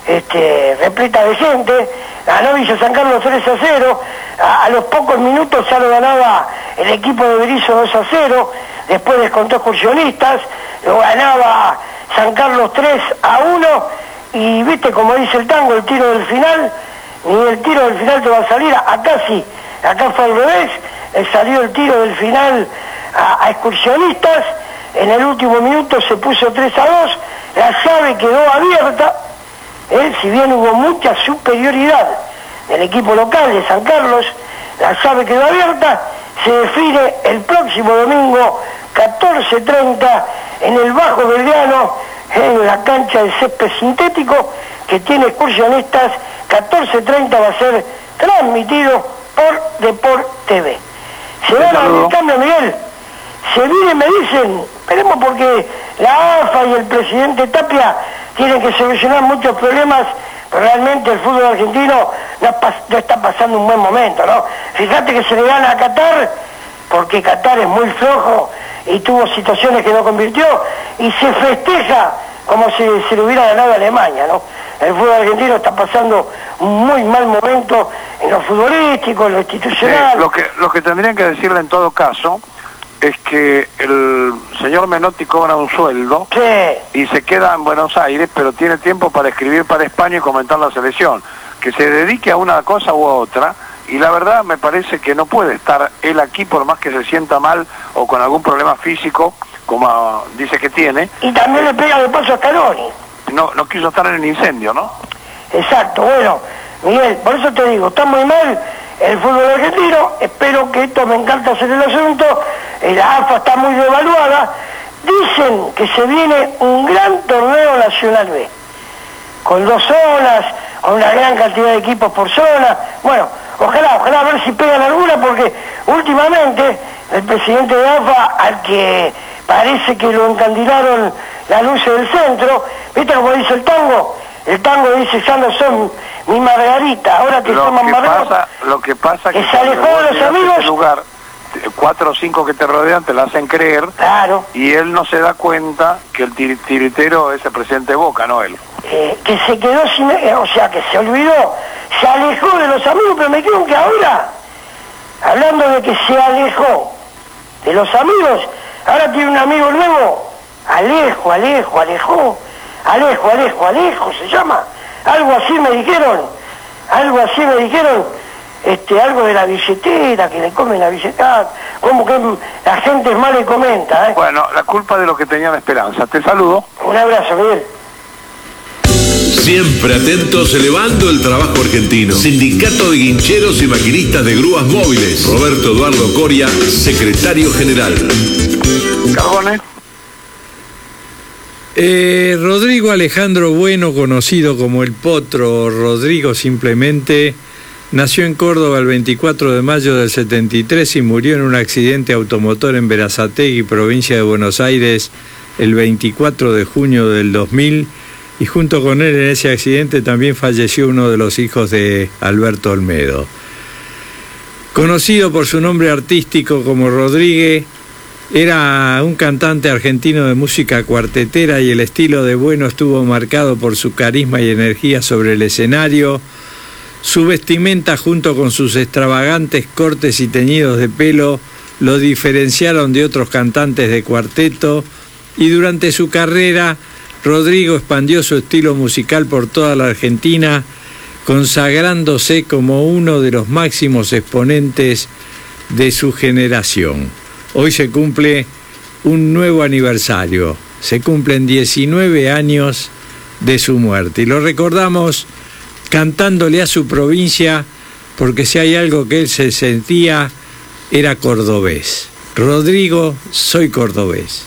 repleta de gente. Ganó Villa San Carlos 3-0, a los pocos minutos ya lo ganaba el equipo de Berisso 2-0, después descontó Excursionistas, lo ganaba San Carlos 3-1, y viste como dice el tango, el tiro del final, ni el tiro del final te va a salir, acá sí, acá fue al revés, salió el tiro del final a Excursionistas, en el último minuto se puso 3-2, la llave quedó abierta, si bien hubo mucha superioridad del equipo local de San Carlos, la llave quedó abierta, se define el próximo domingo 14:30 en el Bajo Belgrano, en la cancha de césped sintético que tiene Excursionistas. 14:30 va a ser transmitido por Deport TV. Se van a abrir cambio, Miguel. Se viene, me dicen, esperemos porque la AFA y el presidente Tapia tienen que solucionar muchos problemas, pero realmente el fútbol argentino no está pasando un buen momento, ¿no? Fíjate que se le gana a Qatar, porque Qatar es muy flojo y tuvo situaciones que no convirtió, y se festeja como si se le hubiera ganado a Alemania, ¿no? El fútbol argentino está pasando un muy mal momento en lo futbolístico, en lo institucional. Lo que tendrían que decirle en todo caso es que el señor Menotti cobra un sueldo y se queda en Buenos Aires, pero tiene tiempo para escribir para España y comentar la selección. Que se dedique a una cosa u otra, y la verdad me parece que no puede estar él aquí por más que se sienta mal o con algún problema físico, como dice que tiene. Y también le pega de paso a Scaloni. No quiso estar en el incendio, ¿no? Exacto, bueno, Miguel, por eso te digo, está muy mal el fútbol argentino, espero que esto, me encanta hacer el asunto, la AFA está muy devaluada, dicen que se viene un gran torneo Nacional B, con 2 zonas, con una gran cantidad de equipos por zona, bueno, ojalá a ver si pegan alguna, porque últimamente el presidente de AFA, al que parece que lo encandilaron las luces del centro, ¿viste como dice el tango? El tango dice, ya no son mi Margarita, ahora te llaman Margarita. Lo que pasa que se alejó de los amigos. Ese lugar, 4 o 5 que te rodean te la hacen creer. Claro. Y él no se da cuenta que el tiritero es el presidente Boca, no él. Que se quedó sin, o sea, que se olvidó, se alejó de los amigos, pero me creo que ahora, hablando de que se alejó de los amigos, ahora tiene un amigo nuevo, Alejo se llama, algo así me dijeron, algo de la billetera, que le comen la billetera, como que la gente mal le comenta, ¿eh? Bueno, la culpa de los que tenían esperanza. Te saludo. Un abrazo, Miguel. Siempre atentos, elevando el trabajo argentino. Sindicato de Guincheros y Maquinistas de Grúas Móviles. Roberto Eduardo Coria, secretario general. Carbone. Rodrigo Alejandro Bueno, conocido como el Potro Rodrigo simplemente, nació en Córdoba el 24 de mayo del 73 y murió en un accidente automotor en Berazategui, provincia de Buenos Aires, el 24 de junio del 2000, y junto con él en ese accidente también falleció uno de los hijos de Alberto Olmedo. Conocido por su nombre artístico como Rodríguez, era un cantante argentino de música cuartetera y el estilo de Bueno estuvo marcado por su carisma y energía sobre el escenario. Su vestimenta junto con sus extravagantes cortes y teñidos de pelo lo diferenciaron de otros cantantes de cuarteto y durante su carrera Rodrigo expandió su estilo musical por toda la Argentina, consagrándose como uno de los máximos exponentes de su generación. Hoy se cumple un nuevo aniversario, se cumplen 19 años de su muerte y lo recordamos cantándole a su provincia, porque si hay algo que él se sentía era cordobés. Rodrigo, soy cordobés.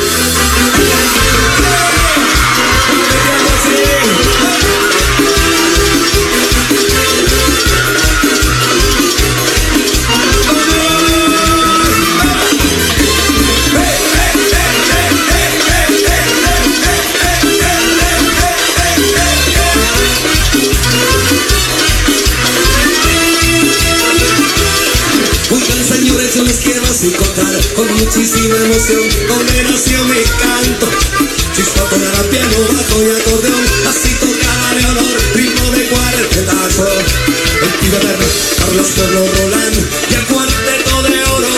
Señores, yo les quiero así contar con muchísima emoción, con venación mi canto. Chispa tonará piano, bajo y acordeón, así tocaba Leonor, ritmo de cuartetazo. El pibe verde, Carlos Pueblo Roland y el cuarteto de oro.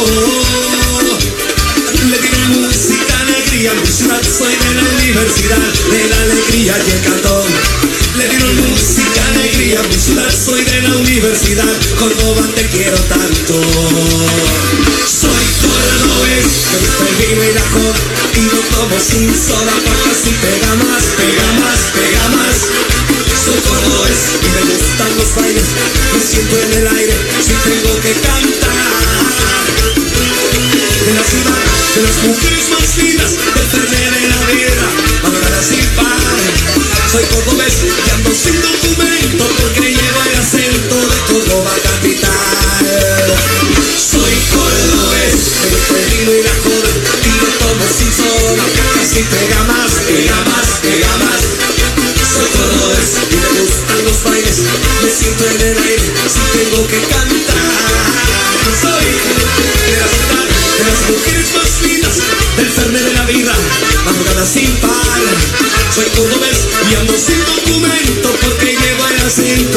Le dieron música, alegría, mi ciudad, soy de la universidad, de la alegría y el cantón. Le dieron música, alegría, mi ciudad, soy de la universidad, Córdoba te quiero tanto. Soy cordobés, me gusta el vino y la joda, y no tomo sin soda, porque así pega más, pega más, pega más. Soy cordobés y me gustan los bailes, me siento en el aire, si tengo que cantar. De la ciudad, de las mujeres más finas, del fernet de la vida, madurada sin par. Soy cordobés y ando sin documento, porque llevo el acento de Córdoba capital. Soy cordobés, me gusta el vino y la joda, y no tomo sin soda, casi pega más, pega más, pega más. Soy cordobés y me gustan los bailes, me siento en el aire, si tengo que cantar. Soy de la ciudad, de las mujeres más finas, del fernet de la vida, madrugada sin par. Soy cordobés y ando sin documento, porque llevo el acento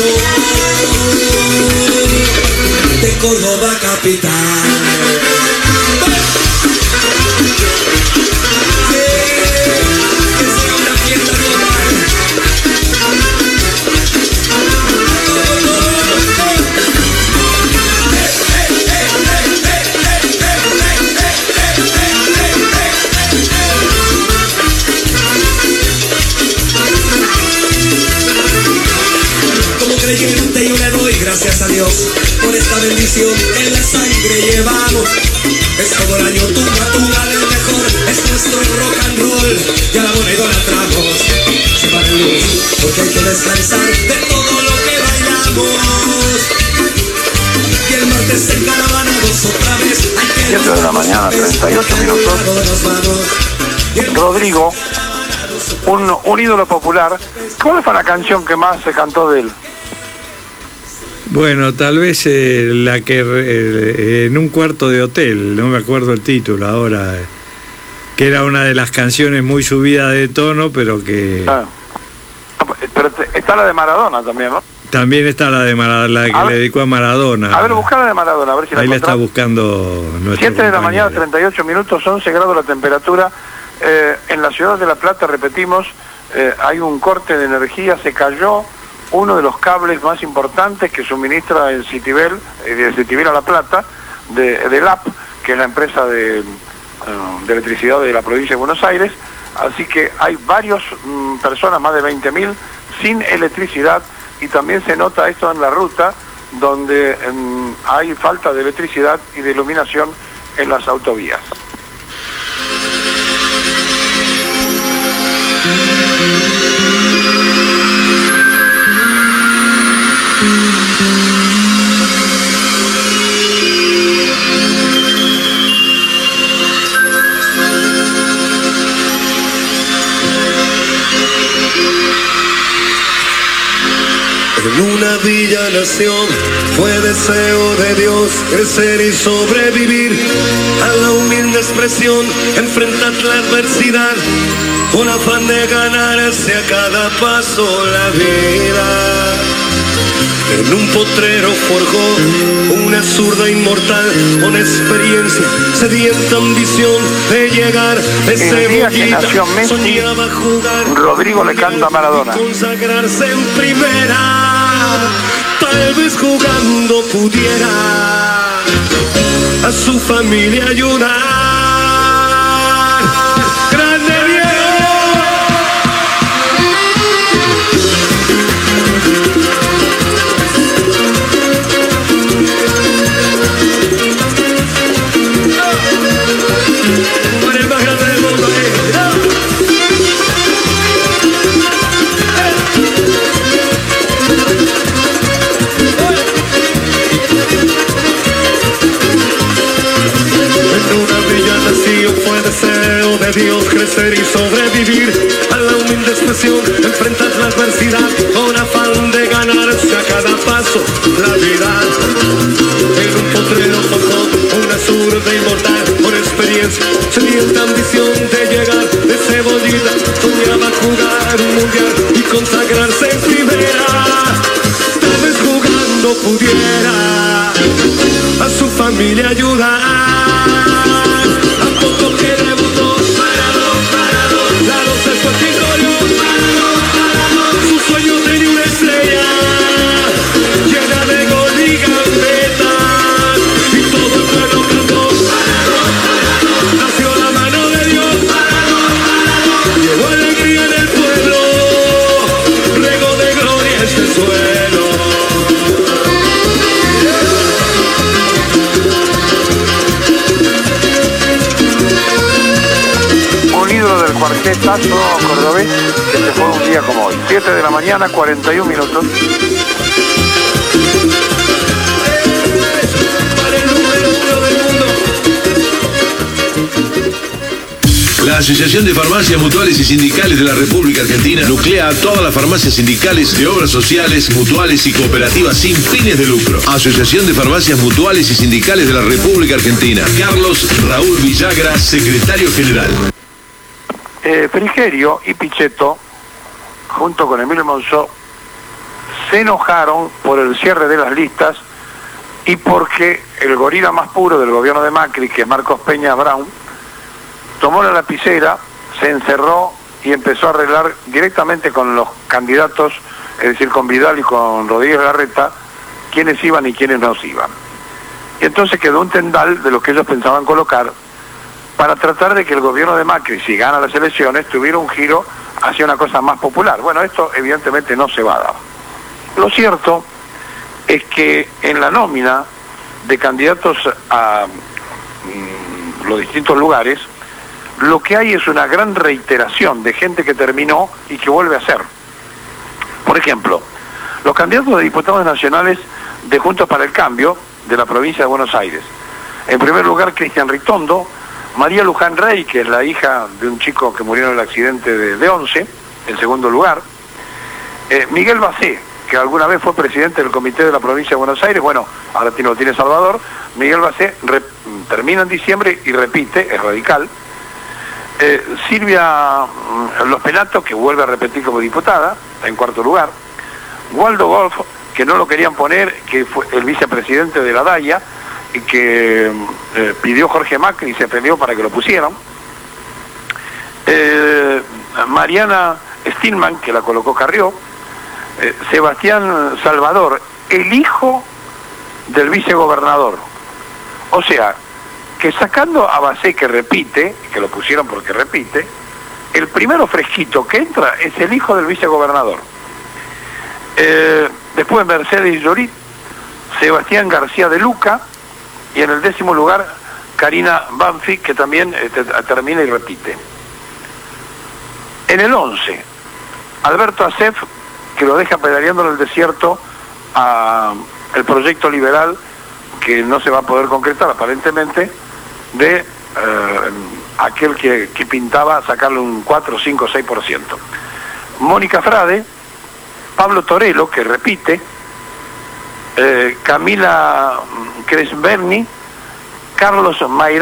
de Córdoba capital. Que sea una fiesta global. Como creyente yo le doy gracias a Dios por esta bendición que en la sangre llevamos. Es todo el año tunga, tunga del mejor, es nuestro rock and roll, ya la moneda idolatramos. Se va de luz porque hay que descansar de todo lo que bailamos. Y el martes en Caravanados otra vez hay que 7 de la mañana, 38 minutos. Rodrigo, un ídolo popular. ¿Cuál fue la canción que más se cantó de él? Bueno, tal vez la que en un cuarto de hotel, no me acuerdo el título ahora, que era una de las canciones muy subida de tono, pero que... Claro. Pero está la de Maradona también, ¿no? También está la de Maradona, la que le dedicó a Maradona. A ver, busca la de Maradona, a ver si la Ahí la está encontramos. buscando nuestro 7 de la compañero. mañana, 38 minutos, 11 grados la temperatura. En la ciudad de La Plata, repetimos, hay un corte de energía, se cayó uno de los cables más importantes que suministra el Citibel, de Citibel a La Plata, de LAP, que es la empresa de electricidad de la provincia de Buenos Aires. Así que hay varias personas, más de 20.000, sin electricidad, y también se nota esto en la ruta, donde hay falta de electricidad y de iluminación en las autovías. En una villa nación fue deseo de Dios crecer y sobrevivir a la humilde expresión, enfrentar la adversidad con afán de ganarse a cada paso la vida. En un potrero forjó una zurda inmortal con experiencia, sedienta ambición de llegar de el día que cebollita. nació Messi, Soñaba jugar, Rodrigo le canta a Maradona. consagrarse en primera, tal vez jugando pudiera a su familia ayudar. ¡Grande Diego! Para el más grande del mundo, En una villa nació, fue deseo de Dios crecer y sobrevivir a la humilde expresión, enfrentar la adversidad con afán de ganarse a cada paso la vida. En un potrero forjó una zurda inmortal con experiencia, sedienta ambición de llegar de cebollita, soñaba jugar un mundial y consagrarse en primera, tal vez jugando pudiera a su familia ayudar. A poco que debutó, la 12 fue quien corrió, su sueño tenía una estrella llena de gol y gambetas, y todo el pueblo cantó, nació la mano de Dios, llegó alegría en el pueblo, regó de gloria este suelo. Un ídolo del cuartetazo cordobés que se fue un día como hoy. 7 de la mañana, 41 minutos. La Asociación de Farmacias Mutuales y Sindicales de la República Argentina nuclea a todas las farmacias sindicales de obras sociales, mutuales y cooperativas sin fines de lucro. Asociación de Farmacias Mutuales y Sindicales de la República Argentina. Carlos Raúl Villagra, secretario general. Frigerio y Pichetto, junto con Emilio Monzó, se enojaron por el cierre de las listas y porque el gorila más puro del gobierno de Macri, que es Marcos Peña Brown, tomó la lapicera, se encerró y empezó a arreglar directamente con los candidatos, es decir, con Vidal y con Rodríguez Larreta, quiénes iban y quiénes no iban. Y entonces quedó un tendal de lo que ellos pensaban colocar para tratar de que el gobierno de Macri, si gana las elecciones, tuviera un giro hacia una cosa más popular. Bueno, esto evidentemente no se va a dar. Lo cierto es que en la nómina de candidatos a los distintos lugares, lo que hay es una gran reiteración de gente que terminó y que vuelve a ser. Por ejemplo, los candidatos de diputados nacionales de Juntos para el Cambio de la provincia de Buenos Aires. En primer lugar, Cristian Ritondo, María Luján Rey, que es la hija de un chico que murió en el accidente de Once, en segundo lugar. Miguel Bacé, que alguna vez fue presidente del comité de la provincia de Buenos Aires, bueno, ahora lo tiene Salvador. Miguel Bacé termina en diciembre y repite, es radical. Silvia Los Penato, que vuelve a repetir como diputada, en cuarto lugar. Waldo Golf, que no lo querían poner, que fue el vicepresidente de la DAIA, y que pidió Jorge Macri y se peleó para que lo pusieran. Mariana Stillman, que la colocó Carrió. Sebastián Salvador, el hijo del vicegobernador. O sea, que sacando a Bacé, que repite, que lo pusieron porque repite, el primero fresquito que entra es el hijo del vicegobernador. Después Mercedes Llorit, Sebastián García de Luca, y en el 10º lugar Karina Banfi, que también termina y repite. En el 11, Alberto Acef, que lo deja pedaleando en el desierto a el proyecto liberal, que no se va a poder concretar aparentemente, de aquel que pintaba sacarle un 4, 5, 6%. Mónica Frade, Pablo Torello, que repite, Camila Cresberni, Carlos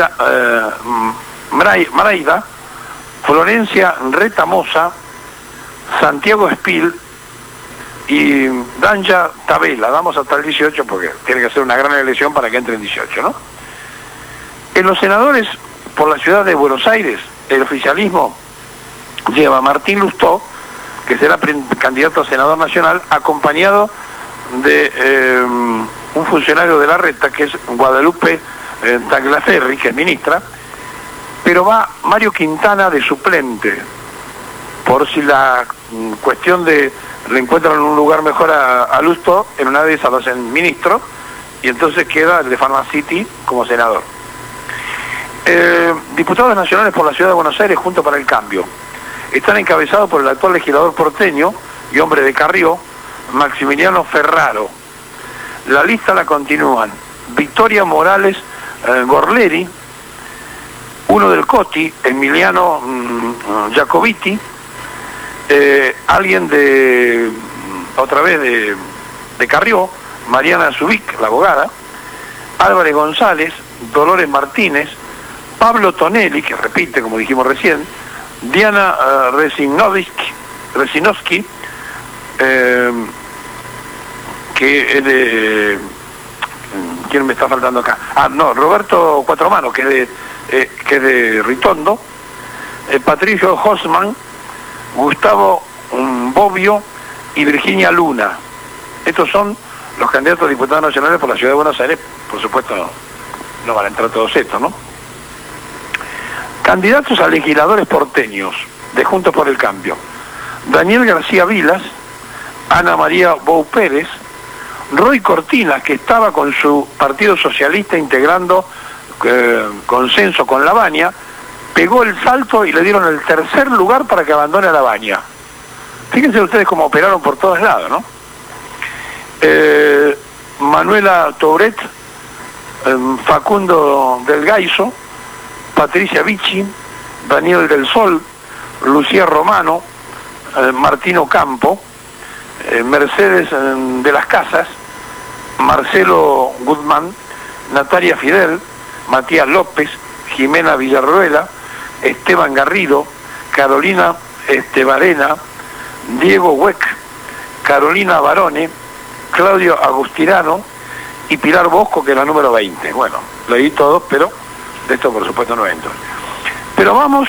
Maraida, Florencia Retamosa, Santiago Espil y Danja Tabela. Damos hasta el 18 porque tiene que ser una gran elección para que entre en 18, ¿no? En los senadores por la ciudad de Buenos Aires, el oficialismo lleva a Martín Lustó, que será candidato a senador nacional, acompañado de un funcionario de la Reta, que es Guadalupe Tagliaferri, que es ministra, pero va Mario Quintana de suplente, por si la cuestión de le encuentran un lugar mejor a Lustó, en una de esas lo hacen ministro, y entonces queda el de Pharmacity como senador. Diputados nacionales por la ciudad de Buenos Aires, Juntos para el Cambio, están encabezados por el actual legislador porteño y hombre de Carrió, Maximiliano Ferraro. La lista la continúan Victoria Morales Gorleri, uno del Coti, Emiliano Jacobiti, alguien de, otra vez de Carrió, Mariana Zubik, la abogada, Álvarez González, Dolores Martínez, Pablo Tonelli, que repite, como dijimos recién, Diana Resinovsky, que es de... ¿Quién me está faltando acá? Roberto Cuatromano, que es de Ritondo, Patricio Hosman, Gustavo Bobbio y Virginia Luna. Estos son los candidatos a diputados nacionales por la ciudad de Buenos Aires. Por supuesto no van a entrar todos estos, ¿no? Candidatos a legisladores porteños de Juntos por el Cambio: Daniel García Vilas, Ana María Bou Pérez, Roy Cortina, que estaba con su Partido Socialista integrando consenso con Lavagna, pegó el salto y le dieron el tercer lugar para que abandone a Lavagna. Fíjense ustedes cómo operaron por todos lados, ¿no? Manuela Touret, Facundo Del Gaiso, Patricia Vicci, Daniel del Sol, Lucía Romano, Martino Campo, Mercedes de las Casas, Marcelo Guzmán, Natalia Fidel, Matías López, Jimena Villarruela, Esteban Garrido, Carolina Estebarena, Diego Huec, Carolina Barone, Claudio Agustirano y Pilar Bosco, que es la número 20. Bueno, leí todos, pero de esto por supuesto no entro. Pero vamos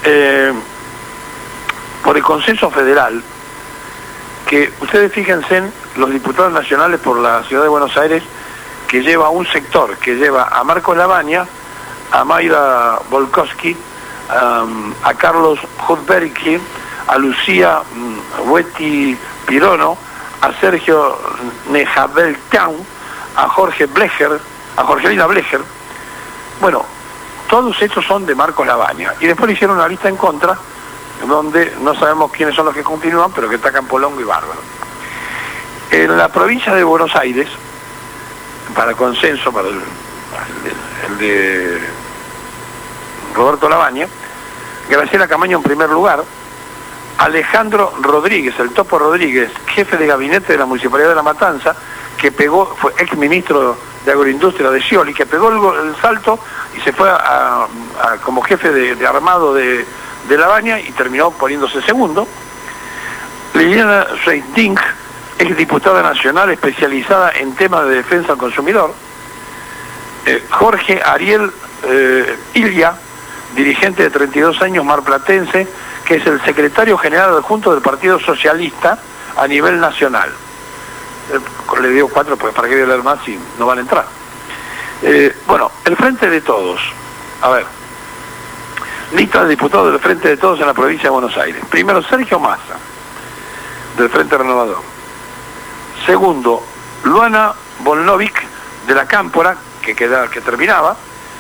por el consenso federal, que ustedes fíjense en los diputados nacionales por la ciudad de Buenos Aires, que lleva un sector, que lleva a Marcos Lavagna, a Mayra Volkowski, a Carlos Hudbergi, a Lucía Huetti Pirono, a Sergio Nejabeltown, a Jorge Blecher, a Jorgelina Blecher. Bueno, todos estos son de Marcos Lavagna. Y después le hicieron una lista en contra, donde no sabemos quiénes son los que continúan, pero que está Campolongo y Bárbaro. En la provincia de Buenos Aires, para consenso, para el de Roberto Lavagna, Graciela Camaño en primer lugar, Alejandro Rodríguez, el Topo Rodríguez, jefe de gabinete de la Municipalidad de La Matanza, que pegó, fue ex ministro de Agroindustria de Scioli, que pegó el salto y se fue como jefe de armado de Lavagna y terminó poniéndose segundo. Liliana Seiding, ex diputada nacional especializada en temas de defensa del consumidor. Jorge Ariel Ilia, dirigente de 32 años marplatense, que es el secretario general adjunto del Partido Socialista a nivel nacional. Le digo 4 pues para que voy a leer más si no van a entrar. Bueno, el Frente de Todos. A ver, lista de diputados del Frente de Todos en la provincia de Buenos Aires. Primero, Sergio Massa, del Frente Renovador. Segundo, Luana Volnovic, de la Cámpora, que terminaba.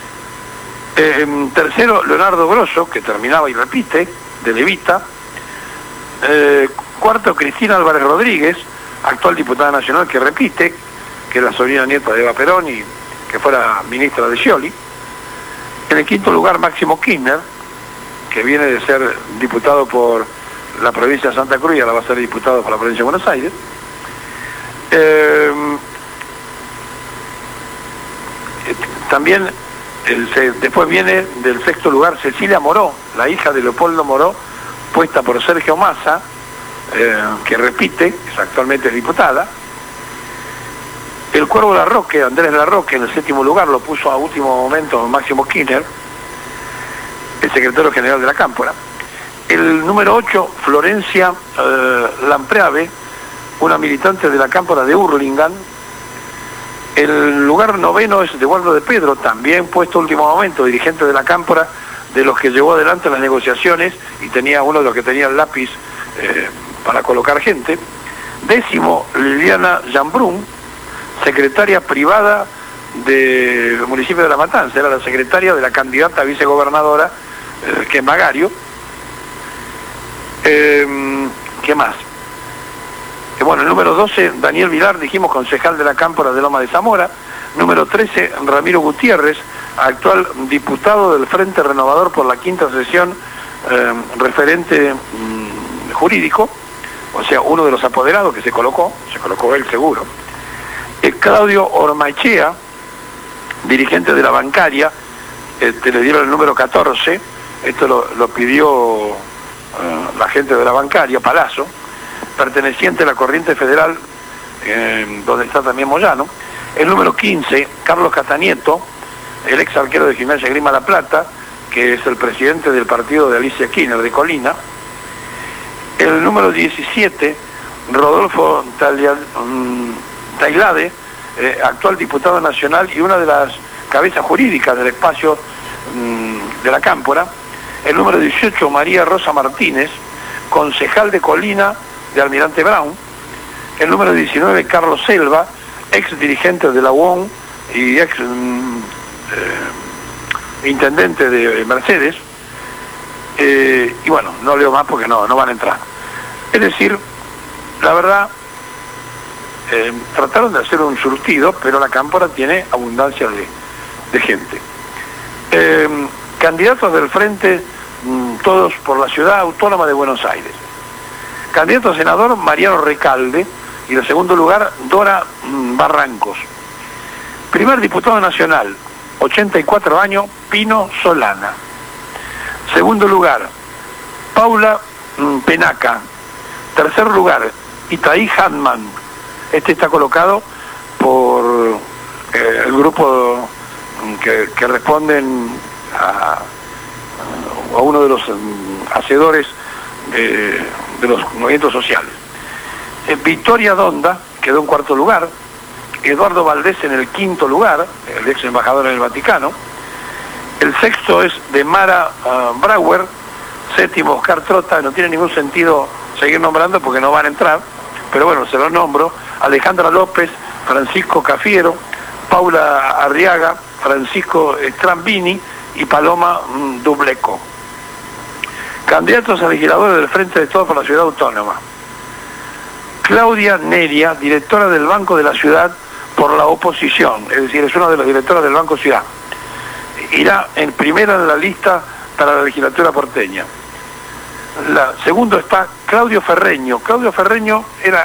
Tercero, Leonardo Grosso, que terminaba y repite, de Levita. Cuarto, Cristina Álvarez Rodríguez, actual diputada nacional, que repite, que es la sobrina nieta de Eva Perón y que fuera ministra de Scioli. En el quinto lugar, Máximo Kirchner, que viene de ser diputado por la provincia de Santa Cruz y ahora va a ser diputado por la provincia de Buenos Aires. También después viene del sexto lugar Cecilia Moró, la hija de Leopoldo Moró, puesta por Sergio Massa, que repite, actualmente es diputada. El Cuervo Larroque, Andrés Larroque, en el séptimo lugar, lo puso a último momento Máximo Kirchner, el secretario general de la Cámpora. El número 8, Florencia Lampreave, una militante de la Cámpora de Hurlingham. El lugar noveno es de Eduardo de Pedro, también puesto a último momento, dirigente de la Cámpora, de los que llevó adelante las negociaciones y tenía uno de los que tenía el lápiz para colocar gente. Décimo, Liliana Jambrún, secretaria privada del municipio de La Matanza, era la secretaria de la candidata a vicegobernadora, que es Magario. ¿Qué más? Bueno, el número 12, Daniel Vilar, dijimos, concejal de la Cámpora de Loma de Zamora. Número 13, Ramiro Gutiérrez, actual diputado del Frente Renovador por la quinta sesión, referente jurídico, o sea, uno de los apoderados que se colocó él seguro. Claudio Ormaechea, dirigente de la bancaria, le dieron el número 14, esto lo pidió la gente de la bancaria, Palazzo, perteneciente a la corriente federal, donde está también Moyano. El número 15, Carlos Catanieto, el ex arquero de Gimnasia Grima La Plata, que es el presidente del partido de Alicia Kirchner de Colina. El número 17, Rodolfo Tailade, actual diputado nacional y una de las cabezas jurídicas del espacio de la Cámpora. El número 18, María Rosa Martínez, concejal de Colina de Almirante Brown. El número 19, Carlos Selva, ex dirigente de la UON y ex intendente de Mercedes. Y bueno, no leo más porque no van a entrar. Es decir, la verdad, trataron de hacer un surtido, pero la Cámpora tiene abundancia de gente. Candidatos del frente, todos por la Ciudad Autónoma de Buenos Aires. Candidato a senador, Mariano Recalde, y en segundo lugar, Dora Barrancos. Primer diputado nacional, 84 años, Pino Solana. Segundo lugar, Paula Penaca. Tercer lugar, Itaí Hanman. Este está colocado por el grupo que responden a uno de los hacedores de los movimientos sociales. Victoria Donda quedó en cuarto lugar, Eduardo Valdés en el quinto lugar, el ex embajador en el Vaticano. El sexto es de Mara Brauer, séptimo Oscar Trota. No tiene ningún sentido seguir nombrando porque no van a entrar, pero bueno, se los nombro. Alejandra López, Francisco Cafiero, Paula Arriaga, Francisco Strambini y Paloma Dubleco. Candidatos a legisladores del Frente de Todos por la Ciudad Autónoma. Claudia Neria, directora del Banco de la Ciudad por la oposición, es decir, es una de las directoras del Banco Ciudad. Irá en primera en la lista para la legislatura porteña. Segundo está Claudio Ferreño. Claudio Ferreño era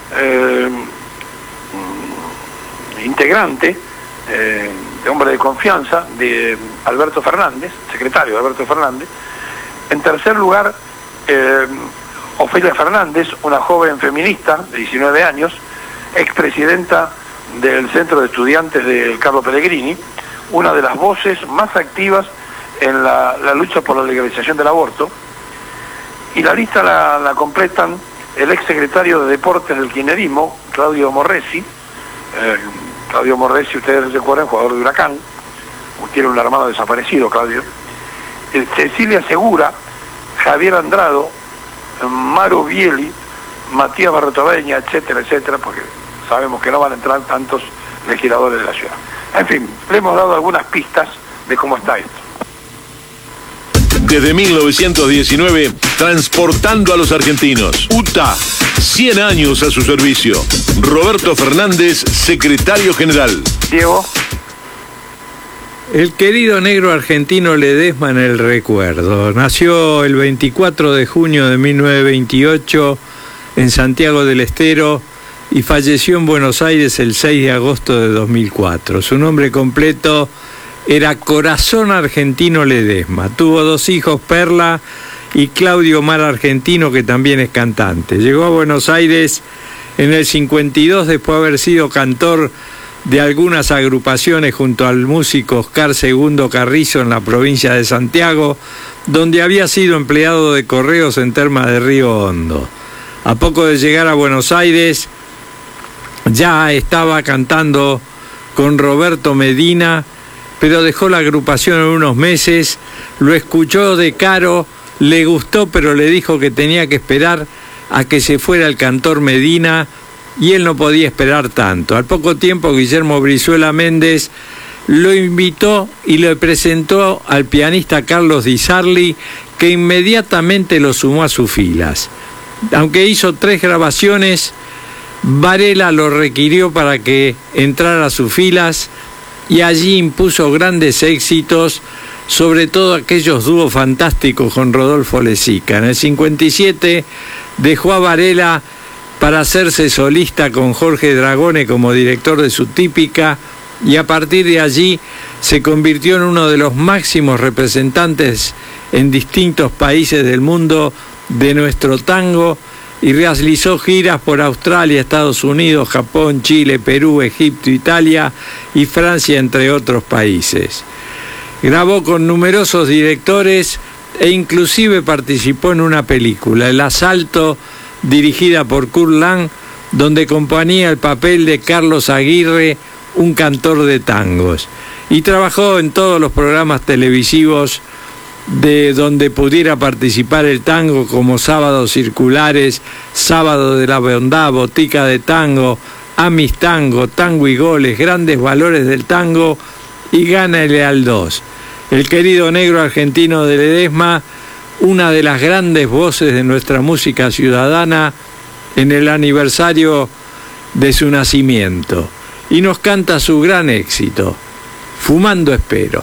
integrante, de hombre de confianza de Alberto Fernández, secretario de Alberto Fernández. En tercer lugar, Ofelia Fernández, una joven feminista de 19 años, expresidenta del Centro de Estudiantes de Carlo Pellegrini, una de las voces más activas en la lucha por la legalización del aborto. Y la lista la completan el ex secretario de Deportes del kirchnerismo, Claudio Morresi. Claudio Morresi, ustedes recuerdan, jugador de Huracán, tiene un hermano desaparecido, Claudio. Cecilia Segura, Javier Andrado, Maru Bieli, Matías Barrotoveña, etcétera, etcétera, porque sabemos que no van a entrar tantos legisladores de la ciudad. En fin, le hemos dado algunas pistas de cómo está esto. Desde 1919, transportando a los argentinos. UTA, 100 años a su servicio. Roberto Fernández, secretario general. Diego. El querido negro argentino Ledesma en el recuerdo. Nació el 24 de junio de 1928 en Santiago del Estero y falleció en Buenos Aires el 6 de agosto de 2004. Su nombre completo era Corazón Argentino Ledesma. Tuvo 2 hijos, Perla y Claudio Mar Argentino, que también es cantante. Llegó a Buenos Aires en el 52 después de haber sido cantor de algunas agrupaciones junto al músico Oscar II Carrizo en la provincia de Santiago, donde había sido empleado de correos en Termas de Río Hondo. A poco de llegar a Buenos Aires, ya estaba cantando con Roberto Medina, pero dejó la agrupación en unos meses, lo escuchó de Caro, le gustó, pero le dijo que tenía que esperar a que se fuera el cantor Medina, y él no podía esperar tanto. Al poco tiempo, Guillermo Brizuela Méndez lo invitó y le presentó al pianista Carlos Di Sarli, que inmediatamente lo sumó a sus filas. Aunque hizo 3 grabaciones, Varela lo requirió para que entrara a sus filas y allí impuso grandes éxitos, sobre todo aquellos dúos fantásticos con Rodolfo Lezica. En el 57 dejó a Varela para hacerse solista con Jorge Dragone como director de su Típica, y a partir de allí se convirtió en uno de los máximos representantes en distintos países del mundo de nuestro tango, y realizó giras por Australia, Estados Unidos, Japón, Chile, Perú, Egipto, Italia y Francia, entre otros países. Grabó con numerosos directores e inclusive participó en una película, El Asalto, dirigida por Kurt Lang, donde componía el papel de Carlos Aguirre, un cantor de tangos, y trabajó en todos los programas televisivos de donde pudiera participar el tango, como Sábados Circulares, Sábado de la Bondad, Botica de Tango, Amis Tango, Tango y Goles, Grandes Valores del Tango y Gánale al 2. El querido negro argentino de Ledesma, una de las grandes voces de nuestra música ciudadana en el aniversario de su nacimiento, y nos canta su gran éxito, Fumando Espero.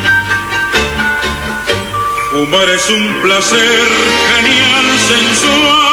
Fumar es un placer genial, sensual.